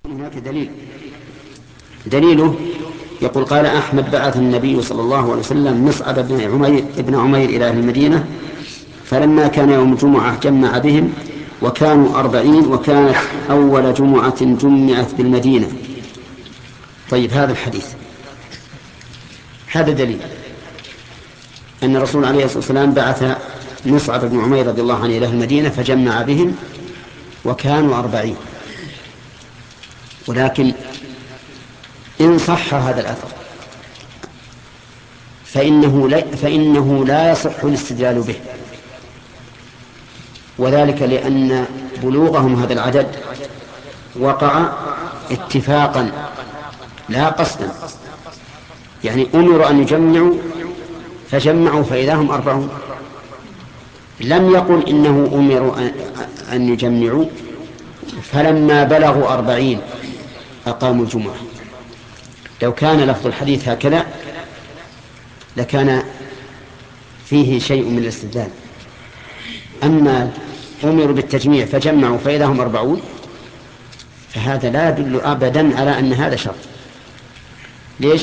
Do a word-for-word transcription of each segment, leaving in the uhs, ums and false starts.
هناك دليل دليله يقول قال أحمد بعث النبي صلى الله عليه وسلم مصعب بن عمير, ابن عمير إلى أهل المدينة، فلما كان يوم الجمعة جمع بهم وكانوا أربعين، وكانت أول جمعة جمعت بالمدينة. طيب، هذا الحديث هذا دليل أن الرسول عليه الصلاة والسلام بعث مصعب بن عمير رضي الله عنه إلى أهل المدينة فجمع بهم وكانوا أربعين. ولكن إن صح هذا الأثر فإنه لا, فإنه لا يصح الاستدلال به، وذلك لأن بلوغهم هذا العدد وقع اتفاقا لا قصدا، يعني أمروا أن يجمعوا فجمعوا فإذا هم أربعون. لم يقل إنه أمروا أن يجمعوا فلما بلغوا أربعين أقاموا الجمعة. لو كان لفظ الحديث هكذا لكان فيه شيء من الاستدلال. أما أمروا بالتجميع فجمعوا فإذا هم أربعون فهذا لا يدل أبدا على أن هذا شرط. ليش؟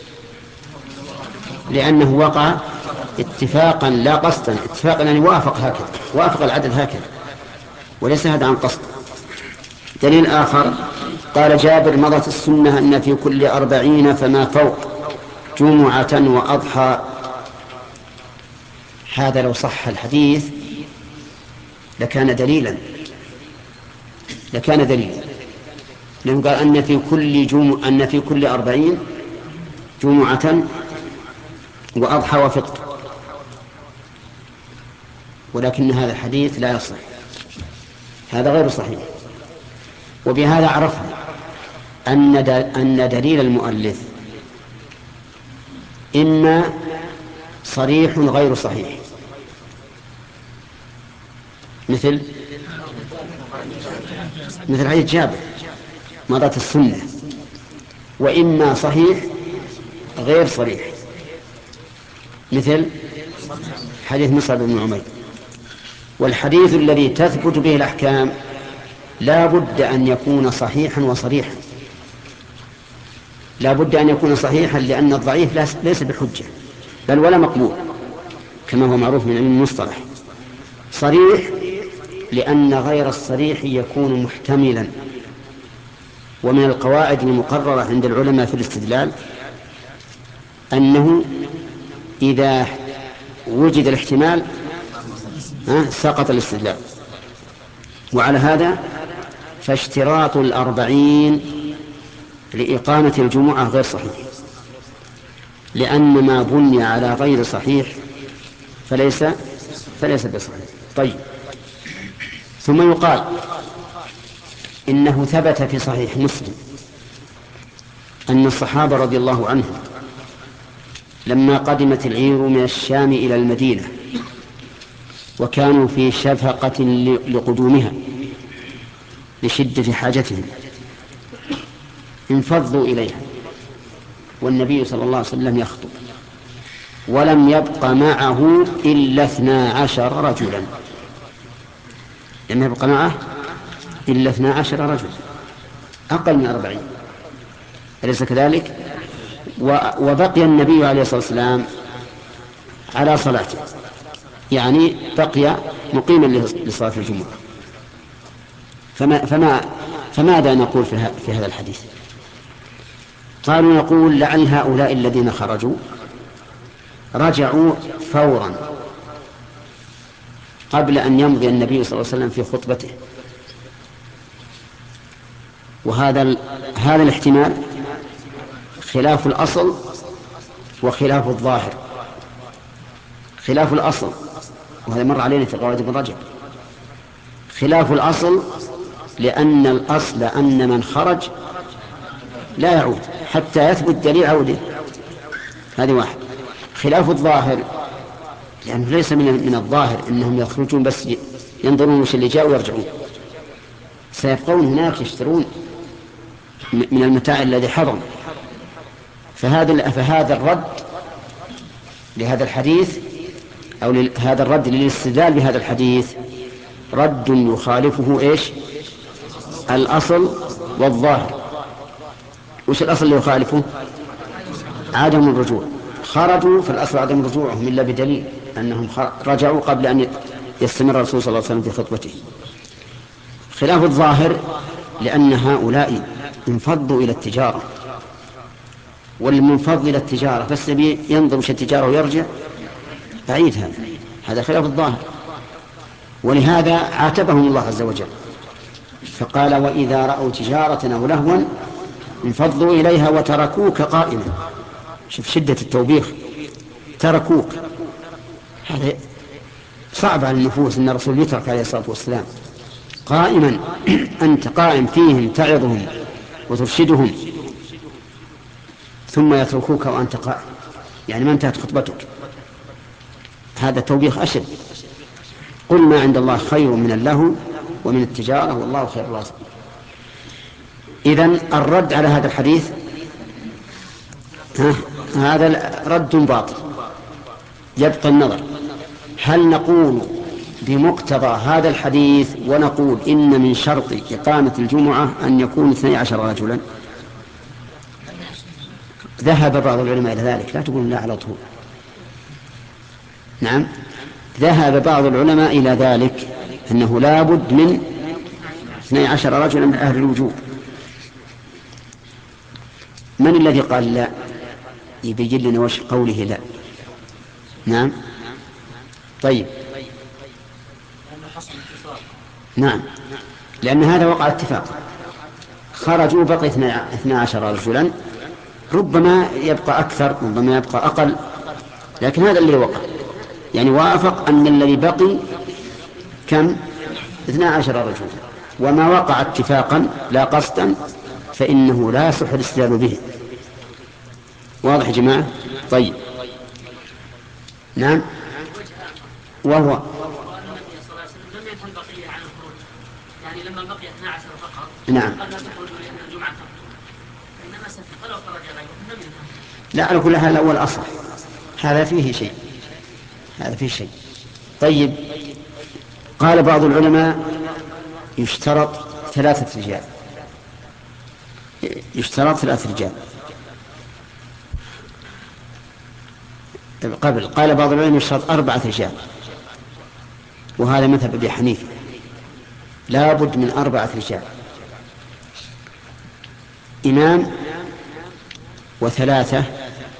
لأنه وقع اتفاقا لا قصدا، اتفاقا يعني وافق هكذا، وافق العدد هكذا، وليس هذا عن قصد. دليل آخر قال جابر مضت السنة أن في كل أربعين فما فوق جمعة وأضحى. هذا لو صح الحديث لكان دليلا لكان دليلا لأنه قال أن في كل جمعة أن في كل أربعين جمعة وأضحى وفطر، ولكن هذا الحديث لا يصح، هذا غير صحيح. وبهذا عرفنا أن دليل المؤلف إما صريح غير صحيح، مثل مثل حديث جابر مضت السنة، وإما صحيح غير صريح مثل حديث مصعب بن عمير. والحديث الذي تثبت به الأحكام لا بد أن يكون صحيحا وصريحا، لا بد أن يكون صحيحا لأن الضعيف ليس بحجة بل ولا مقبول كما هو معروف من علم المصطلح. صريح لأن غير الصريح يكون محتملا. ومن القواعد المقررة عند العلماء في الاستدلال أنه إذا وجد الاحتمال سقط الاستدلال. وعلى هذا فاشتراط الأربعين لإقامة الجمعة غير صحيح، لأن ما بني على غير صحيح فليس فليس بصحيح. طيب، ثم يقال إنه ثبت في صحيح مسلم أن الصحابة رضي الله عنهم لما قدمت العير من الشام إلى المدينة وكانوا في شفقة لقدومها لشدة حاجتهم انفضوا إليها والنبي صلى الله عليه وسلم يخطب، ولم يبق معه إلا اثنا عشر رجلا، لم يبق معه إلا اثنا عشر رجلا، أقل من أربعين، أليس كذلك؟ وبقي النبي عليه الصلاة والسلام على صلاته، يعني بقي مقيما لصلاة الجمعة. فما فما فماذا نقول في هذا الحديث؟ قالوا نقول لعل هؤلاء الذين خرجوا رجعوا فورا قبل أن يمضي النبي صلى الله عليه وسلم في خطبته، وهذا هذا الاحتمال خلاف الأصل وخلاف الظاهر. خلاف الأصل، وهذا مر علينا في قواعد ابن رجب، خلاف الأصل لأن الأصل أن من خرج لا يعود حتى يثبت دليل عوده، هذه واحد. خلاف الظاهر لأنه ليس من من الظاهر أنهم يخرجون بس ينظرون وش اللي جاء ويرجعون، سيبقون هناك يشترون من المتاع الذي حضر. فهذا فهذا الرد لهذا الحديث أو هذا الرد للاستدلال بهذا الحديث رد يخالفه إيش؟ الأصل والظاهر. وش الأصل اللي يخالفه؟ عدم الرجوع. خرجوا في الأصل عدم رجوعهم إلا بدليل أنهم رجعوا قبل أن يستمر الرسول صلى الله عليه وسلم في خطبته. خلاف الظاهر لأن هؤلاء انفضوا إلى التجارة، والمنفض إلى التجارة بس ينظر في التجارة ويرجع بعيد، هذا هذا خلاف الظاهر. ولهذا عاتبهم الله عز وجل فقال وإذا رأوا تجارة أو لهوا انفضوا إليها وتركوك قائما. شوف شدة التوبيخ، تركوك. هذا صعب على النفوس أن الرسول يترك عليه الصلاة والسلام قائما. أنت قائم فيهم تعظهم وترشدهم ثم يتركوك وأنت قائم، يعني ما انتهت خطبتك. هذا توبيخ أشد. قل ما عند الله خير من اللهو ومن التجارة والله خير الرازقين. إذن الرد على هذا الحديث ها هذا رد باطل. يبقى النظر هل نقول بمقتضى هذا الحديث ونقول إن من شرط إقامة الجمعة أن يكون اثني عشر رجلا. ذهب بعض العلماء إلى ذلك، لا تقولون لا على طول. نعم، ذهب بعض العلماء إلى ذلك أنه لا بد من اثني عشر رجلا من أهل الوجوب. من الذي قال لا؟ يبين لنا وش قوله لا. نعم طيب نعم، لأن هذا وقع اتفاق. خرجوا بقي اثني عشر رجلا، ربما يبقى أكثر ربما يبقى أقل، لكن هذا اللي وقع. يعني وافق أن الذي بقي كم؟ اثني عشر رجلا. وما وقع اتفاقا لا قصدا فإنه لا يصح الاستدلال به. واضح يا جماعة؟ طيب نعم. وهو يعني لما بقي اثني عشر فقط نعم قال لا تخرجوا لأن الجمعة تخرج، إنما سفق لو خرج غيره لم ينهى. لا، على كل حال الأول أصح، هذا فيه شيء هذا فيه شيء. طيب قال بعض العلماء يشترط ثلاثة رجال يشترط ثلاثة رجال قبل. قال بعض العلماء يشترط أربعة رجال، وهذا مذهب أبي حنيفة، لا بد من أربعة رجال: إمام وثلاثة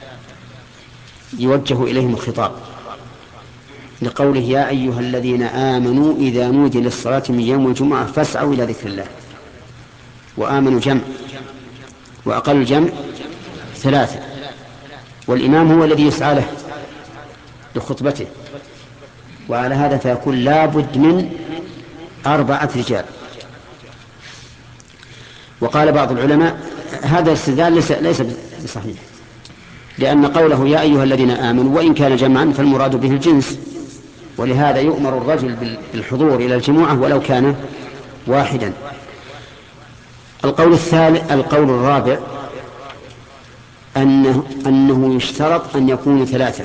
يوجه إليهم الخطاب، لقوله يا أيها الذين آمنوا إذا نودي للصلاة من يوم الجمعة فاسعوا إلى ذكر الله. وآمنوا جمع، وأقل الجمع ثلاثة، والإمام هو الذي يسعى له لخطبته. وعلى هذا فيكون لا بد من أربعة رجال. وقال بعض العلماء هذا الاستدلال ليس بصحيح، لأن قوله يا أيها الذين آمنوا وإن كان جمعا فالمراد به الجنس، ولهذا يؤمر الرجل بالحضور إلى الجمعة ولو كان واحدا. القول الثالث القول الرابع أنه, أنه يشترط أن يكونوا ثلاثة: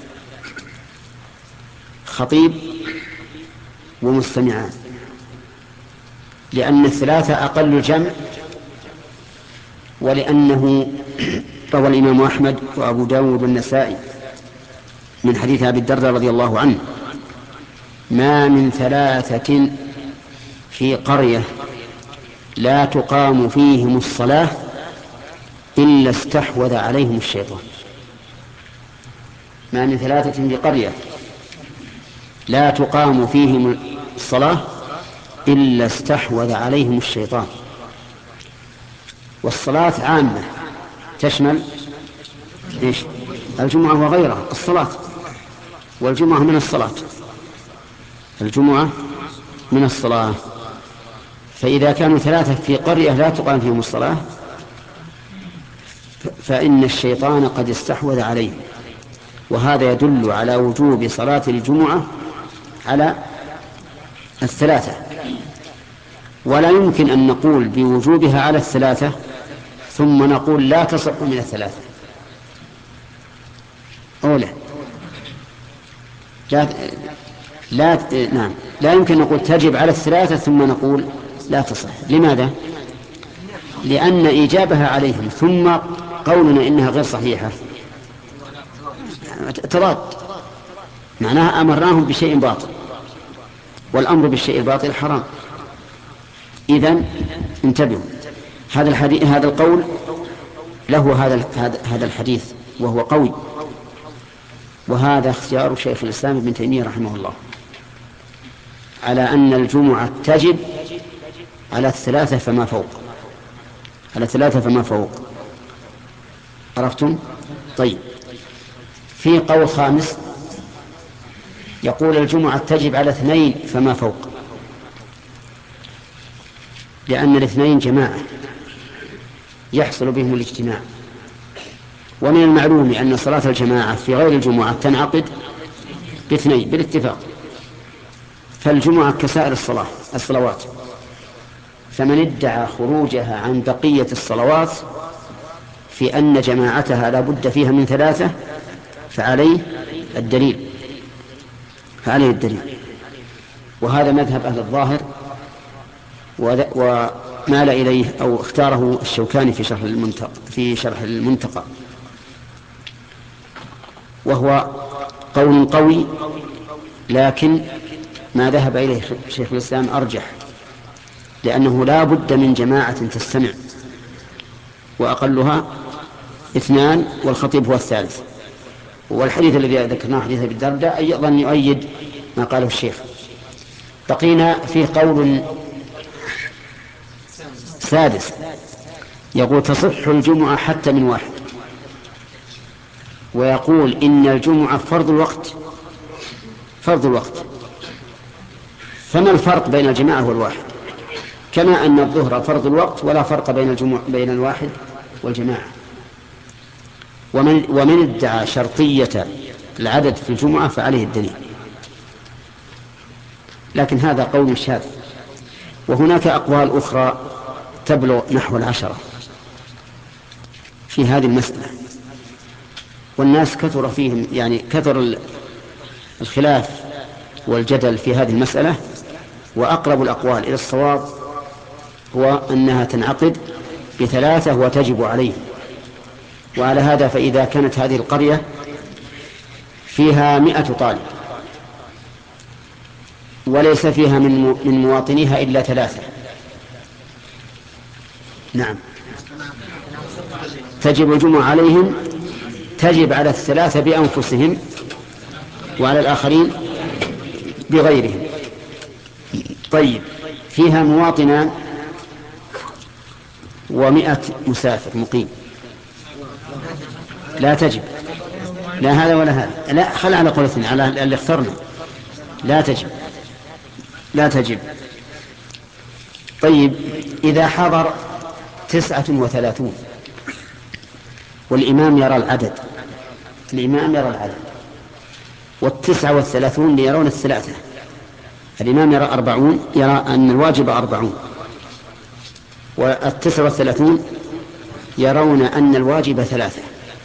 خطيب ومستمعان، لأن الثلاثة أقل الجمع، ولأنه روى الإمام أحمد وأبو داود والنسائي من حديث أبي الدرداء رضي الله عنه: ما من ثلاثة في قرية لا تقام فيهم الصلاة إلا استحوذ عليهم الشيطان. ما من ثلاثة في قرية لا تقام فيهم الصلاة إلا استحوذ عليهم الشيطان. والصلاة عامة تشمل إيش؟ الجمعة وغيرها. الصلاة والجمعة من الصلاة، الجمعة من الصلاة. فإذا كانوا ثلاثة في قرية لا تقام فيهم الصلاة فإن الشيطان قد استحوذ عليهم، وهذا يدل على وجوب صلاة الجمعة على الثلاثة. ولا يمكن أن نقول بوجوبها على الثلاثة ثم نقول لا تصح من الثلاثة. أولا لا لا نعم لا يمكن نقول تجب على الثلاثة ثم نقول لا تصح. لماذا؟ لأن إيجابها عليهم ثم قولنا إنها غير صحيحة تضاد، معناها أمرناهم بشيء باطل، والأمر بالشيء الباطل حرام. إذن انتبهوا، هذا الحديث هذا القول له هذا هذا الحديث وهو قوي، وهذا اختيار شيخ الإسلام ابن تيمية رحمه الله على أن الجمعة تجب على الثلاثة فما فوق، على الثلاثة فما فوق. عرفتم؟ طيب، في قول خامس يقول الجمعة تجب على اثنين فما فوق، لأن الاثنين جماعة يحصل بهم الاجتماع، ومن المعلوم أن صلاة الجماعة في غير الجمعة تنعقد باثنين بالاتفاق، فالجمعة كسائر الصلاة الصلوات، فمن ادعى خروجها عن بقية الصلوات في أن جماعتها لا بد فيها من ثلاثة فعليه الدليل فعليه الدليل وهذا مذهب أهل الظاهر، ومال إليه أو اختاره الشوكاني في شرح المنتقى في شرح المنتقى وهو قول قوي، لكن ما ذهب إليه شيخ الإسلام أرجح، لأنه لا بد من جماعة تستمع، وأقلها اثنان والخطيب هو الثالث. والحديث الذي ذكرناه حديث أبي الدرداء أيضا يؤيد ما قاله الشيخ. بقينا في قول سادس يقول تصح الجمعة حتى من واحد، ويقول إن الجمعة فرض الوقت فرض الوقت فما الفرق بين الجماعة والواحد؟ كما أن الظهر فرض الوقت ولا فرق بين الجمعة بين الواحد والجماعة. ومن, ومن ادعى شرطية العدد في الجمعة فعليه الدليل، لكن هذا قول شاذ، وهناك أقوال أخرى تبلغ نحو العشرة في هذه المسألة، والناس كثر فيهم يعني كثر الخلاف والجدل في هذه المسألة، وأقرب الأقوال إلى الصواب هو أنها تنعقد بثلاثة وتجب عليه. وعلى هذا فإذا كانت هذه القرية فيها مئة طالب وليس فيها من من مواطنيها إلا ثلاثة، نعم تجب الجمعة عليهم، تجب على الثلاثة بأنفسهم وعلى الآخرين بغيرهم. طيب، فيها مواطنان ومئة مسافر مقيم لا تجب، لا هذا ولا هذا، لا خل على قولتنا على اللي اخترنا لا تجب لا تجب. طيب، إذا حضر تسعة وثلاثون والإمام يرى العدد الإمام يرى العدد والتسعة والثلاثون يرون الثلاثة، الإمام يرى أربعون، يرى أن الواجب أربعون، والتسعة والثلاثون يرون أن الواجب ثلاثة،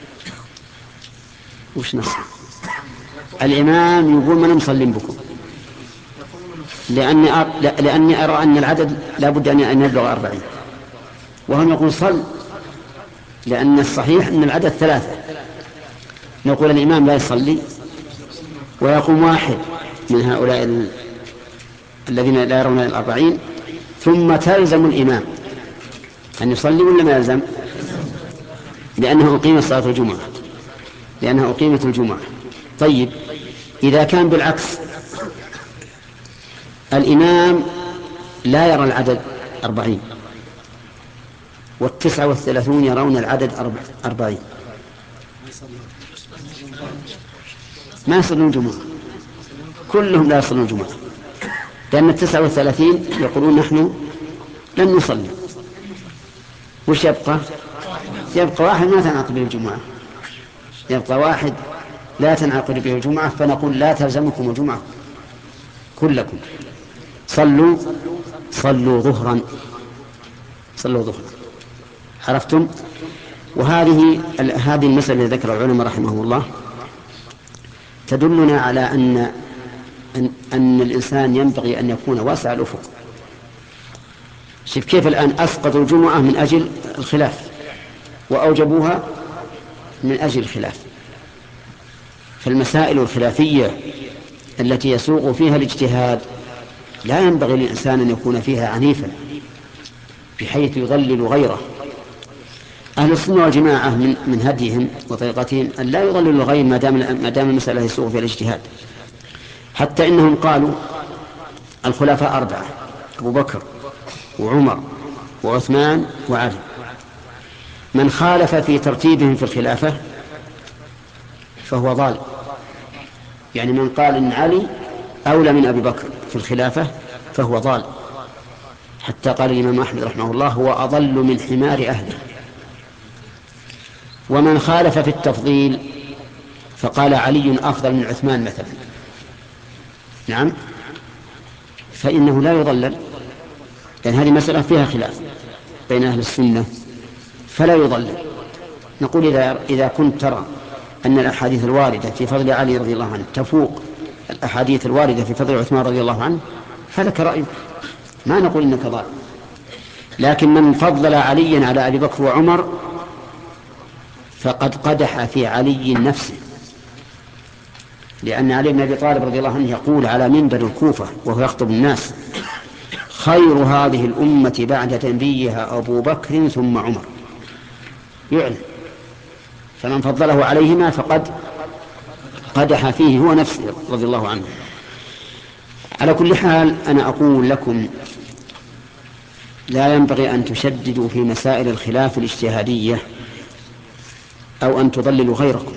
وش نص؟ الإمام يقول من مصلين بكم، لأني أر... لأني أرى أن العدد لا بد أن يبلغ أربعين، وهم يقول صل، لأن الصحيح أن العدد ثلاثة. نقول الإمام لا يصلي ويقوم واحد من هؤلاء ال... الذين لا يرون الأربعين، ثم تلزم الإمام أن يصلي ولا ما يلزم؟ لأنه أقيم صلاة الجمعة لأنها أقيمت الجمعة. طيب، إذا كان بالعكس الإمام لا يرى العدد أربعين والتسعة والثلاثون يرون العدد أربعين، ما يصلون الجمعة، كلهم لا يصلون الجمعة، لأن التسعة والثلاثين يقولون نحن لن نصلي. وش يبقى؟ يبقى واحد ما تنعقد به الجمعة، يبقى واحد لا تنعقد به الجمعة، فنقول لا تلزمكم الجمعة كلكم، صلوا صلوا ظهرا صلوا ظهرا. عرفتم؟ وهذه هذه المسألة التي ذكر العلماء رحمه الله تدلنا على أن أن, أن الإنسان ينبغي أن يكون واسع الأفق، شوف كيف الآن أسقطوا الجمعة من أجل الخلاف وأوجبوها من أجل الخلاف. فالمسائل الخلافية التي يسوق فيها الاجتهاد لا ينبغي للإنسان أن يكون فيها عنيفا بحيث يضلل غيره. أهل السنة والجماعة من, من هديهم وطريقتهم أن لا يضللوا الغير ما دام, ما دام المسألة يسوق فيها الاجتهاد. حتى إنهم قالوا الخلفاء أربعة: أبو بكر وعمر وعثمان وعلي. من خالف في ترتيبهم في الخلافة فهو ضال. يعني من قال إن علي أولى من أبي بكر في الخلافة فهو ضال. حتى قال الإمام أحمد رحمه الله: هو أضل من حمار أهله. ومن خالف في التفضيل فقال علي أفضل من عثمان مثلا، نعم، فإنه لا يضلل، لأن هذه مسألة فيها خلاف بين أهل السنة فلا يضلل. نقول إذا, إذا كنت ترى أن الأحاديث الواردة في فضل علي رضي الله عنه تفوق الأحاديث الواردة في فضل عثمان رضي الله عنه فلك رأيك، ما نقول إنك ضال. لكن من فضل عليا على أبي بكر وعمر فقد قدح في علي نفسه، لأن علي بن أبي طالب رضي الله عنه يقول على منبر الكوفة وهو يخطب الناس: خير هذه الأمة بعد نبيها أبو بكر ثم عمر، يعلم. فمن فضله عليهما فقد قدح فيه هو نفسه رضي الله عنه. على كل حال أنا أقول لكم لا ينبغي أن تشددوا في مسائل الخلاف الاجتهادية أو أن تضللوا غيركم.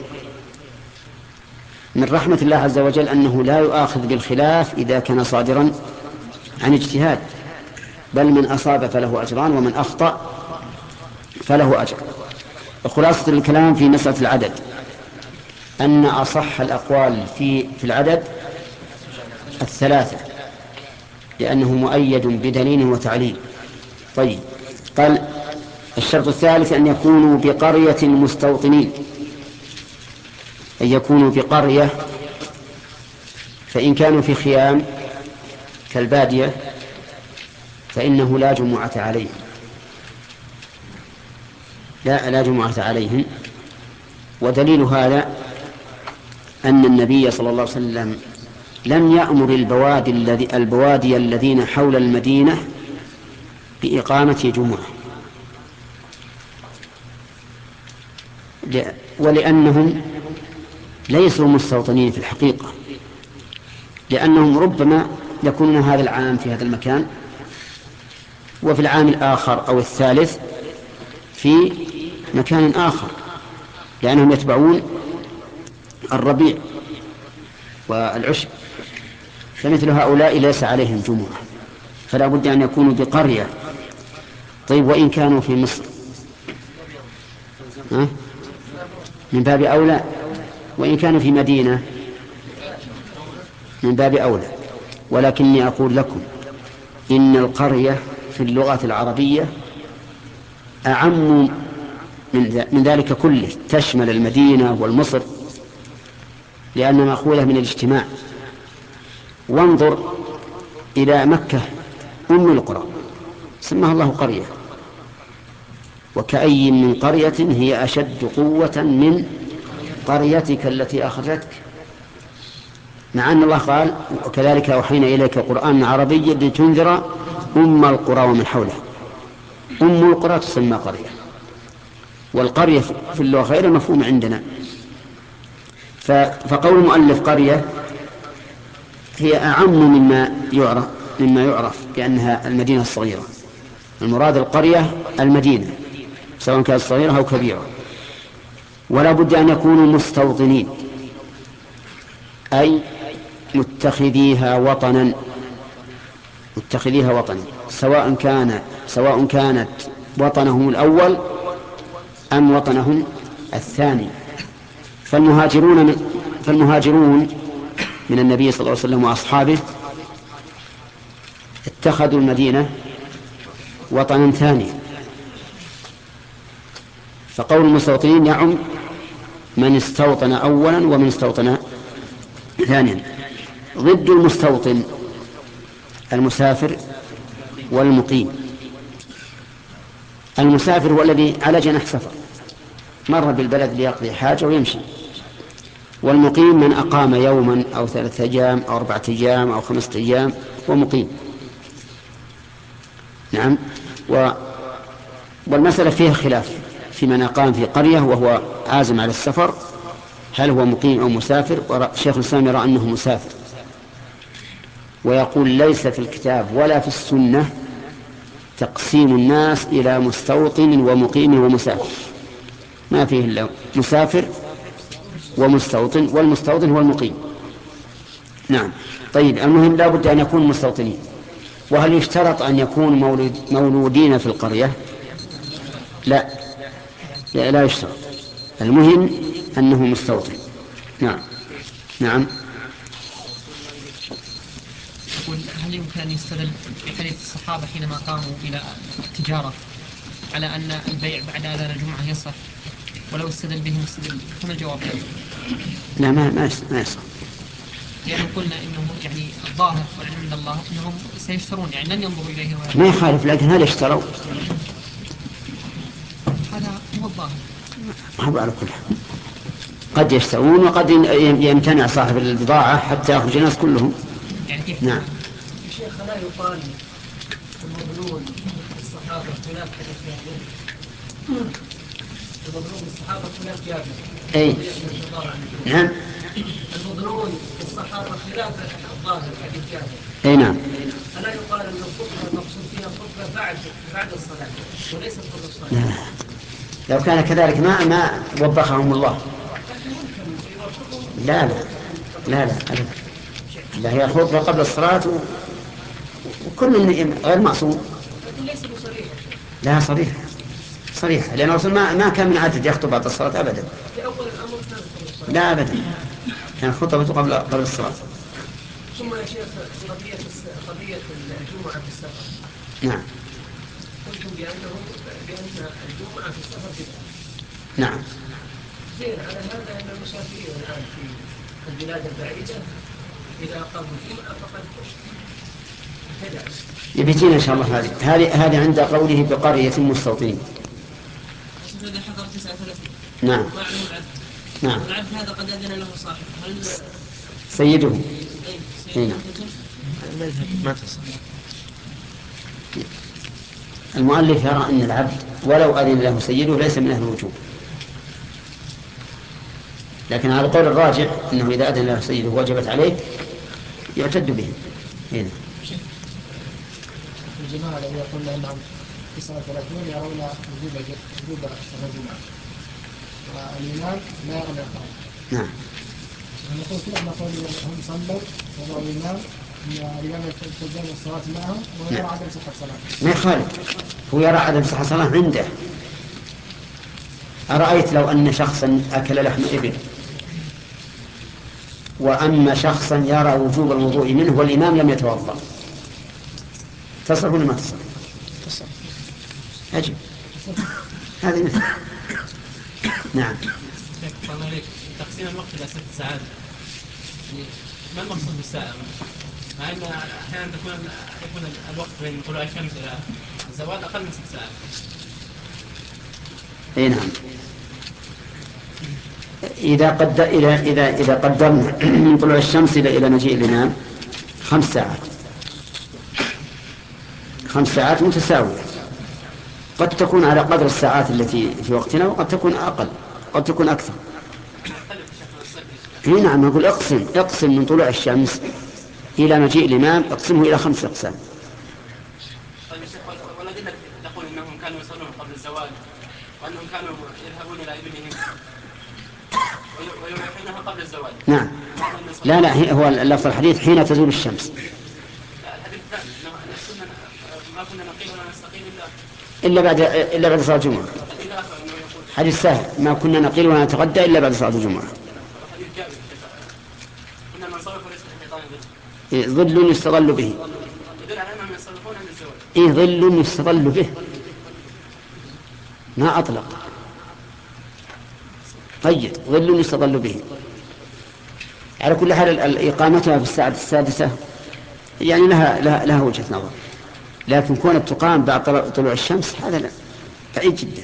من رحمة الله عز وجل أنه لا يؤاخذ بالخلاف إذا كان صادرا عن اجتهاد، بل من أصاب فله أجران ومن أخطأ فله أجر. وخلاصة الكلام في مسألة العدد أن أصح الأقوال في في العدد الثلاثة، لأنه مؤيد بدليل وتعليل. طيب، قال الشرط الثالث أن يكونوا بقرية مستوطنين، أن يكونوا بقرية، فإن كانوا في خيام كالبادية فإنه لا جمعة عليهم، لا لا جمعة عليهم. ودليل هذا أن النبي صلى الله عليه وسلم لم يأمر البوادي, الذي البوادي الذين حول المدينة بإقامة جمعة، ولأنهم ليسوا مستوطنين في الحقيقة، لأنهم ربما يكونون هذا العام في هذا المكان وفي العام الآخر أو الثالث في مكان آخر، لأنهم يتبعون الربيع والعشب، فمثل هؤلاء ليس عليهم جمعة، فلا بد أن يكونوا بقرية. طيب، وإن كانوا في مصر ها؟ من باب أولى، وإن كانوا في مدينة من باب أولى. ولكني أقول لكم إن القرية في اللغة العربية أعم من ذلك كله، تشمل المدينة والمصر، لأن مأخوذة من الاجتماع. وانظر إلى مكة أم القرى سماها الله قرية، وكأي من قرية هي أشد قوة من قريتك التي أخرجتك، مع أن الله قال: وكذلك أوحينا إليك قرآن عربيا لتنذر أم القرى ومن حولها. أم القرى تسمى قرية، والقرية في اللغة غير مفهوم عندنا. فقول المؤلف قرية هي أعم مما يعرف مما يعرف بأنها المدينة الصغيرة. المراد القرية المدينة سواء كانت صغيرة أو كبيرة. ولا بد أن يكونوا مستوطنين، أي متخذيها وطنا متخذيها وطنا سواء كان سواء كانت وطنهم الأول أم وطنهم الثاني. فالمهاجرون من فالمهاجرون من النبي صلى الله عليه وسلم وأصحابه اتخذوا المدينة وطنا ثانيا. فقول المستوطنين يعم من استوطن أولا ومن استوطن ثانيا. ضد المستوطن المسافر والمقيم، المسافر هو الذي على جناح سفر، مر بالبلد ليقضي حاجة ويمشي. والمقيم من أقام يوما أو ثلاثة أيام أو أربعة أيام أو خمسة أيام ومقيم. نعم. و والمسألة فيها خلاف في من أقام في قرية وهو عازم على السفر، هل هو مقيم أو مسافر؟ وشيخ الإسلام يرى أنه مسافر، ويقول ليس في الكتاب ولا في السنة تقسيم الناس إلى مستوطن ومقيم ومسافر، ما فيه إلا مسافر ومستوطن، والمستوطن هو المقيم. نعم. طيب، المهم لا بد أن يكون مستوطنين. وهل يشترط أن يكون مولود مولودين في القرية؟ لا، لا, لا يشترط، المهم أنه مستوطن. نعم. نعم. هل يمكن أن يستدل بحديث الصحابة حينما قاموا إلى التجارة على أن البيع بعد أذان الجمعة يصح، ولو استدل به مستدل؟ كما الجواب؟ لا، ما ما ما يصح. يعني قلنا إنه يعني الظاهر والعلم من الله أنهم سيشترون، يعني لن ينظروا إليه. ما يخالف، لكن هل اشتروا؟ هذا هو الظاهر. ما على كل حال، قد يشترون وقد يمتنع صاحب البضاعة حتى يخرج الناس كلهم. يعني كيف؟ نعم. شيخ، لا يقال المظلوم الصحابة خلاف حديث جابر؟ المظلوم الصحابة خلاف جابر. أي نعم. المظلوم الصحابة خلاف الظاهر حديث جابر. أي نعم. ألا يقال أن الخطبة المقصود فيها الخطبة بعد بعد الصلاة وليس قبل الصلاة؟ لا. لو كان كذلك ما ما وبخهم الله. لا لا لا لا أبدا. لا، هي الخطبة قبل الصلاة و... وكل غير معصوم. ليس بصريح. لا، صريح صريح، لأن الرسول ما ما كان من عادة يخطب بعد الصلاة أبدا. في أول الأمر كان قبل الصلاة. لا أبدا، كان خطبة قبل قبل الصلاة. ثم يا شيخ قضية قضية الجمعة في السفر. نعم. قلتم بأنه بأن الجمعة في السفر بدعة. نعم. زين، على هذا أن المسافرين الآن في البلاد البعيدة إذا أقاموا الجمعة فقد بدعة. يبيتين إن شاء الله هذه هذه هذه عند قوله بقرية مستوطنين. هذا حضر تسعة وثلاثين. نعم. وعنه العبد. نعم. العبد هذا قد أذن له صاحب. هل سيده؟ أي نعم. ما تصح. المؤلف يرى أن العبد ولو أذن له سيده ليس من أهل الوجوب، لكن على القول الراجح أنه إذا أذن له سيده وجبت عليه يعتد به. هنا الجماعة الذين يقولون أنهم تسعة وثلاثين يرون وجوب وجوب صلاة الجمعة، والإمام لا يرى الإقامة. نعم. نقول كده نقول هم صلوا وضعوا الإمام أن الإمام يتجاوز الصلاة معهم ويرى عدم صحة صلاة. ما يخالف، هو يرى عدم صحة صلاة عنده. أرأيت لو أن شخصا أكل لحم إبل وأما شخصا يرى وجوب الوضوء منه والإمام لم يتوضأ، تصح ولا ما تصح؟ تصح. أجب. هذه مثل. نعم. الله عليك، تقسيم الوقت إلى ست ساعات، ما المقصود بالساعة؟ مع أن أحيانا تكون يكون الوقت بين طلوع الشمس إلى الزوال أقل من ست ساعات. أي نعم. إذا قد إذا إذا إذا قدرنا من طلوع الشمس إلى إلى مجيء الإمام خمس ساعات، خمس ساعات متساوية، قد تكون على قدر الساعات التي في وقتنا وقد تكون أقل، قد تكون أكثر. هنا نعم، نقول اقسم اقسم من طلوع الشمس إلى مجيء الإمام، اقسمه إلى خمس أقسام. طيب يا شيخ، والذين يقول إنهم كانوا يصلون قبل الزوال وأنهم كانوا يذهبون إلى إبلهم ويريحونها قبل الزوال. نعم. لا لا، هو اللفظ الحديث حين تزول الشمس. لا، الحديث الثاني أنه ما كنا نقيم ولا نستقيم إلا إلا بعد إلا بعد صلاة الجمعة. حديث سهل، ما كنا نقيل ولا نتغدى إلا بعد صلاة الجمعة. حديث جابر كنا ننصرف وليس في حيطان ظل يستظل به. يدل على أنهم ينصرفون عند الزوال. إيه، ظل يستظل به، ما أطلق. طيب، ظل يستظل به. على كل حال إقامتها في الساعة السادسة يعني لها لها, لها وجهة نظر، لكن كونت تقام بعد طلوع الشمس هذا لا. بعيد جدا.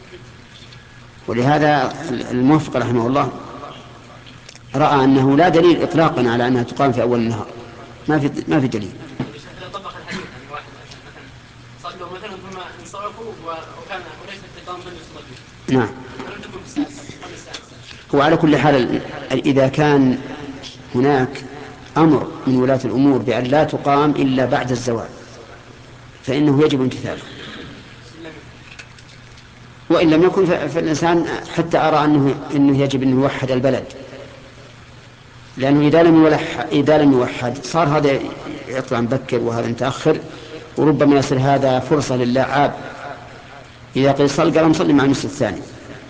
ولهذا الموفق رحمه الله رأى أنه لا دليل إطلاقا على أنها تقام في أول النهار، ما في ما في دليل. طبق الحديث يعني واحد مثلا صلوا مثلا ثم انصرفوا وكان وليس التقام ظن الصلاة. نعم. هو على كل حال إذا كان هناك أمر من ولاة الأمور بأن لا تقام إلا بعد الزوال فإنه يجب امتثاله، وإن لم يكن فالإنسان حتى أرى أنه إنه يجب أن يوحد البلد، لأنه إذا لم يوحد إذا لم يوحد صار هذا يطلع مبكر وهذا متأخر، وربما يصير هذا فرصة للاعب إذا قيل صل قال نصلي مع المسجد الثاني.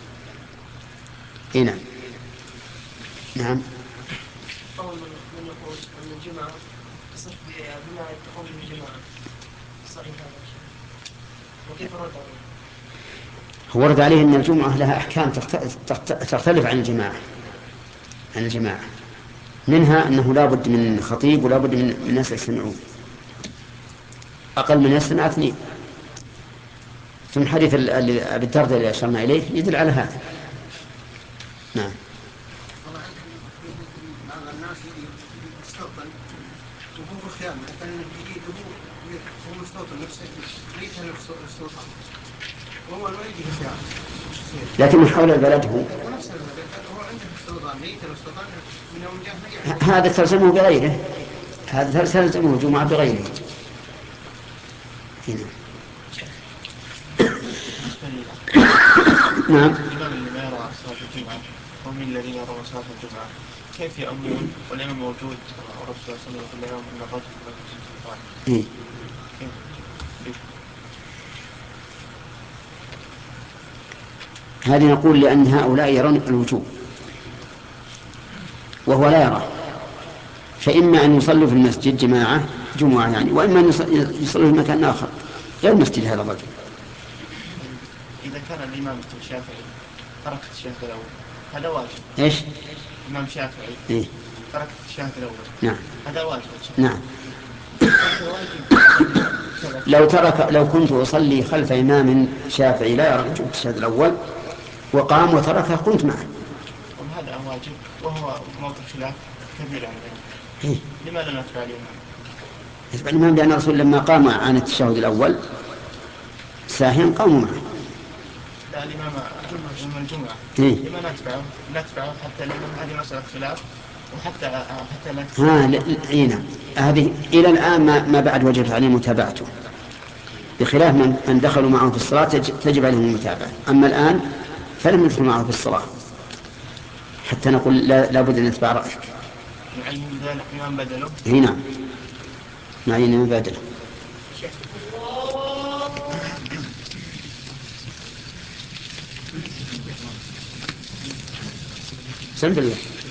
إيه نعم. نعم. قول من يقول أن الجمعة تصح بما تقوم به الجماعة صحيح هذا الشيء، وكيف رد عليه؟ هو ورد عليه أن الجمعة لها أحكام تختلف عن الجماعة عن الجماعة منها أنه لا بد من خطيب ولا بد من الناس يسمعون، أقل من يسمع اثنين. ثم حديث أبي الدرداء اللي أشرنا إليه يدل على هذا. نعم. بعض الناس يستوطن وهو خيام مثلا بيجي هو مستوطن نفسه ليس نفسه استوطن وهو ما يجي خيام لكن حول البلد هو ونفس البلد هو عنده استوطن ليس استوطن من يوم جاء هذا تلزمه بغيره، هذا تلزمه الجمعة بغيره. هنا. نعم. الإمام اللي ما يرى صلاة الجمعة ومن الذين يرون صلاة الجمعة كيف يأمون والإمام موجود ورسول الله صلى الله عليه وسلم أن الرجل إيه. هذه نقول لأن هؤلاء يرون الوجوب وهو لا يرى، فإما أن يصلوا في المسجد جماعة جمعة يعني، وإما أن يصلوا في مكان آخر غير مسجد هذا الرجل. إذا كان الإمام الشافعي ترك الشهادة الأول هذا واجب. إيش؟ الإمام الشافعي إيه؟ ترك الشهادة الأول. نعم. هذا واجب. نعم. لو ترك لو كنت أصلي خلف إمام شافعي لا يرى وجوب الشهادة الأول وقام وتركه قمت معه. وهذا واجب وهو موضوع خلاف كبير عن ذلك. إيه؟ لماذا لا نتبع الإمام؟ نتبع الإمام لأن الرسول لما قام عن التشهد الأول ساهين قاموا معه. لا الإمام يوم الجمعة. إيه؟ لما نتبعه؟ نتبعه حتى لأن هذه مسألة خلاف وحتى حتى لا. ها لا هذه إلى الآن ما, ما بعد وجب عليه متابعته، بخلاف من, من دخلوا معه في الصلاة تجب عليهم المتابعة. أما الآن فلم يدخل معه في الصلاة حتى نقول لا, لا بد أن نتبع رأيك. نعين ذلك إمام بدله. هنا نعين إمام بدله. سلم بالله.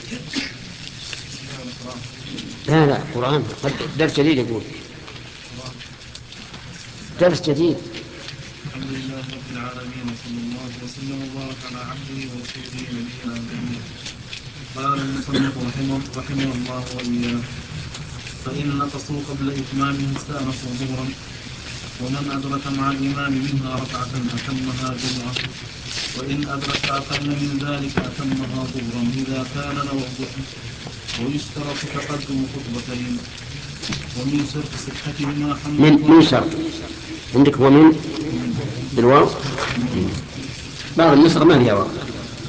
لا لا قرآن درس جديد يقول درس جديد. الحمد لله رب العالمين وصلى الله وسلم وبارك على عبده ورسوله نبينا محمد. قال المصنف رحمه رحمه الله وإياه: فإن نقصوا قبل إتمامه استأنفوا ظهرا، ومن أدرك مع الإمام منها ركعة أتمها جمعة، وإن أدرك أقل من ذلك أتمها ظهرا إذا كان له الضحى. ويشترط تقدم خطبتين، ومن شرط صحتهما حمل من من شرط عندك ومن بالواو بعض النسخ ما فيها واو.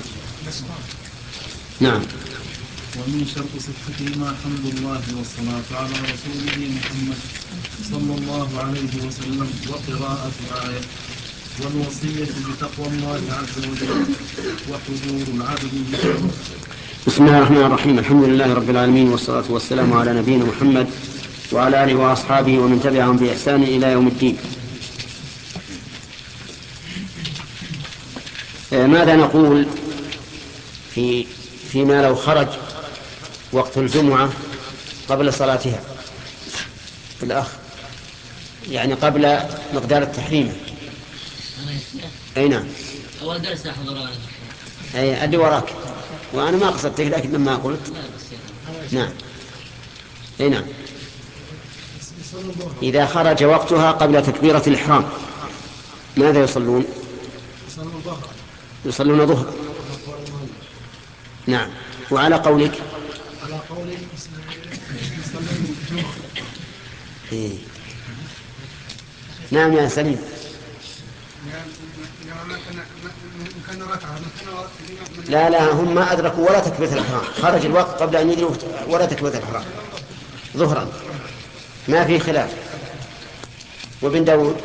نعم. ومن شرط صحتهما حمد الله والصلاة على رسوله محمد صلى الله عليه وسلم وقراءة آية، والوصية بتقوى الله عز وجل وحضور العبد بالشهر. بسم الله الرحمن الرحيم. الحمد لله رب العالمين والصلاة والسلام على نبينا محمد وعلى آله وأصحابه ومن تبعهم بإحسان إلى يوم الدين. ماذا نقول في فيما لو خرج وقت الجمعة قبل صلاتها الأخ يعني قبل مقدار التحريم؟ أي نعم. أول درس أحضر أي أدي وراك وأنا ما قصدتك لكن لما قلت نعم. أي نعم. إذا خرج وقتها قبل تكبيرة الإحرام ماذا يصلون؟ يصلون ظهرا. يصلون ظهرا. نعم. وعلى قولك على قولك يصلون الجمعة. إيه. نعم يا سليم. لا لا هم ما أدركوا ولا تكبيرة الإحرام، خرج الوقت قبل أن يدركوا ولا تكبيرة الإحرام ظهرا، ما في خلاف. وابن داود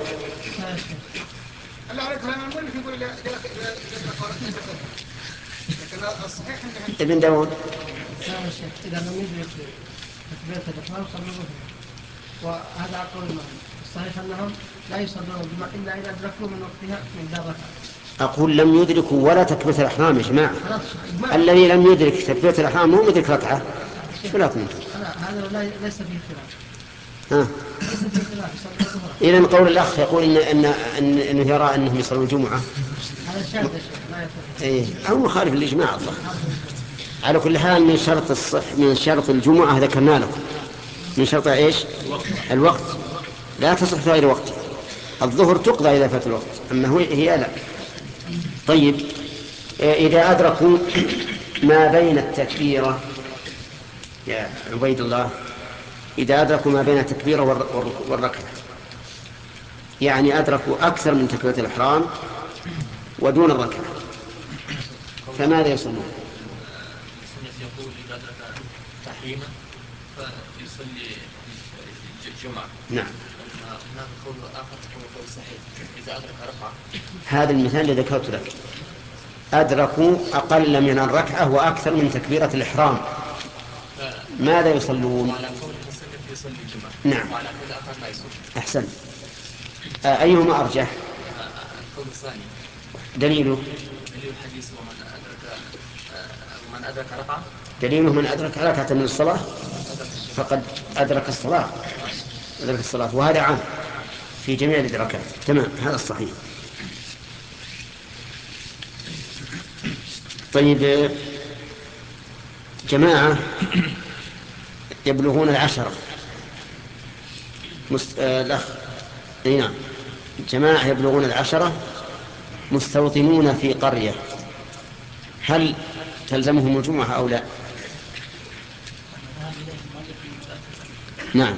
ابن داود إذا لم يدرك تكبيرة الإحرام صلوا ظهرا، وهذا قول المعنى. الصحيح أنهم لا يصلون الجمعة إلا إذا أدركوا من وقتها من لا ركعة. أقول لم يدركوا ولا تكبيرة الإحرام يا جماعة. الذي لم يدرك تكبيرة الإحرام مو مدرك ركعة. شو لكم أنتم؟ هذا ليس فيه خلاف. ها. إذن قول الأخ يقول إن إن إن إنه يرى أنهم يصلون الجمعة. هذا شاذ ما يفهم. إيه أو مخالف للإجماع الله. على كل حال من شرط الصح من شرط الجمعة ذكرنا لكم. من شرط إيش؟ الوقت. لا تصح في غير وقت. الظهر تقضى إذا فات الوقت، أما هي لا. طيب إذا أدركوا ما بين التكبيرة يا عبيد الله، إذا أدركوا ما بين التكبيرة والركعة، يعني أدركوا أكثر من تكبيرة الإحرام ودون الركعة، فماذا يصلون؟ يقول إذا أدرك تحريما فيصلي الجمعة. نعم. هناك قول آخر هو قول صحيح إذا أدرك ركعة. هذا المثال الذي ذكرت لك، أدركوا أقل من الركعة وأكثر من تكبيرة الإحرام، ماذا يصلون؟ وعلى قول المصنف يصلي الجمعة. نعم. وعلى قول آخر لا يصلي. أحسن. آه أيهما أرجح؟ القول الثاني. دليله؟ دليل الحديث ومن أدرك ومن أدرك ركعة. دليله من أدرك ركعة من الصلاة فقد أدرك الصلاة. أدرك الصلاة، وهذا عام في جميع الإدراكات. تمام، هذا الصحيح. طيب جماعة يبلغون العشرة مست... آه الأخ أي نعم، جماعة يبلغون العشرة مستوطنون في قرية، هل تلزمهم الجمعة أو لا؟ نعم.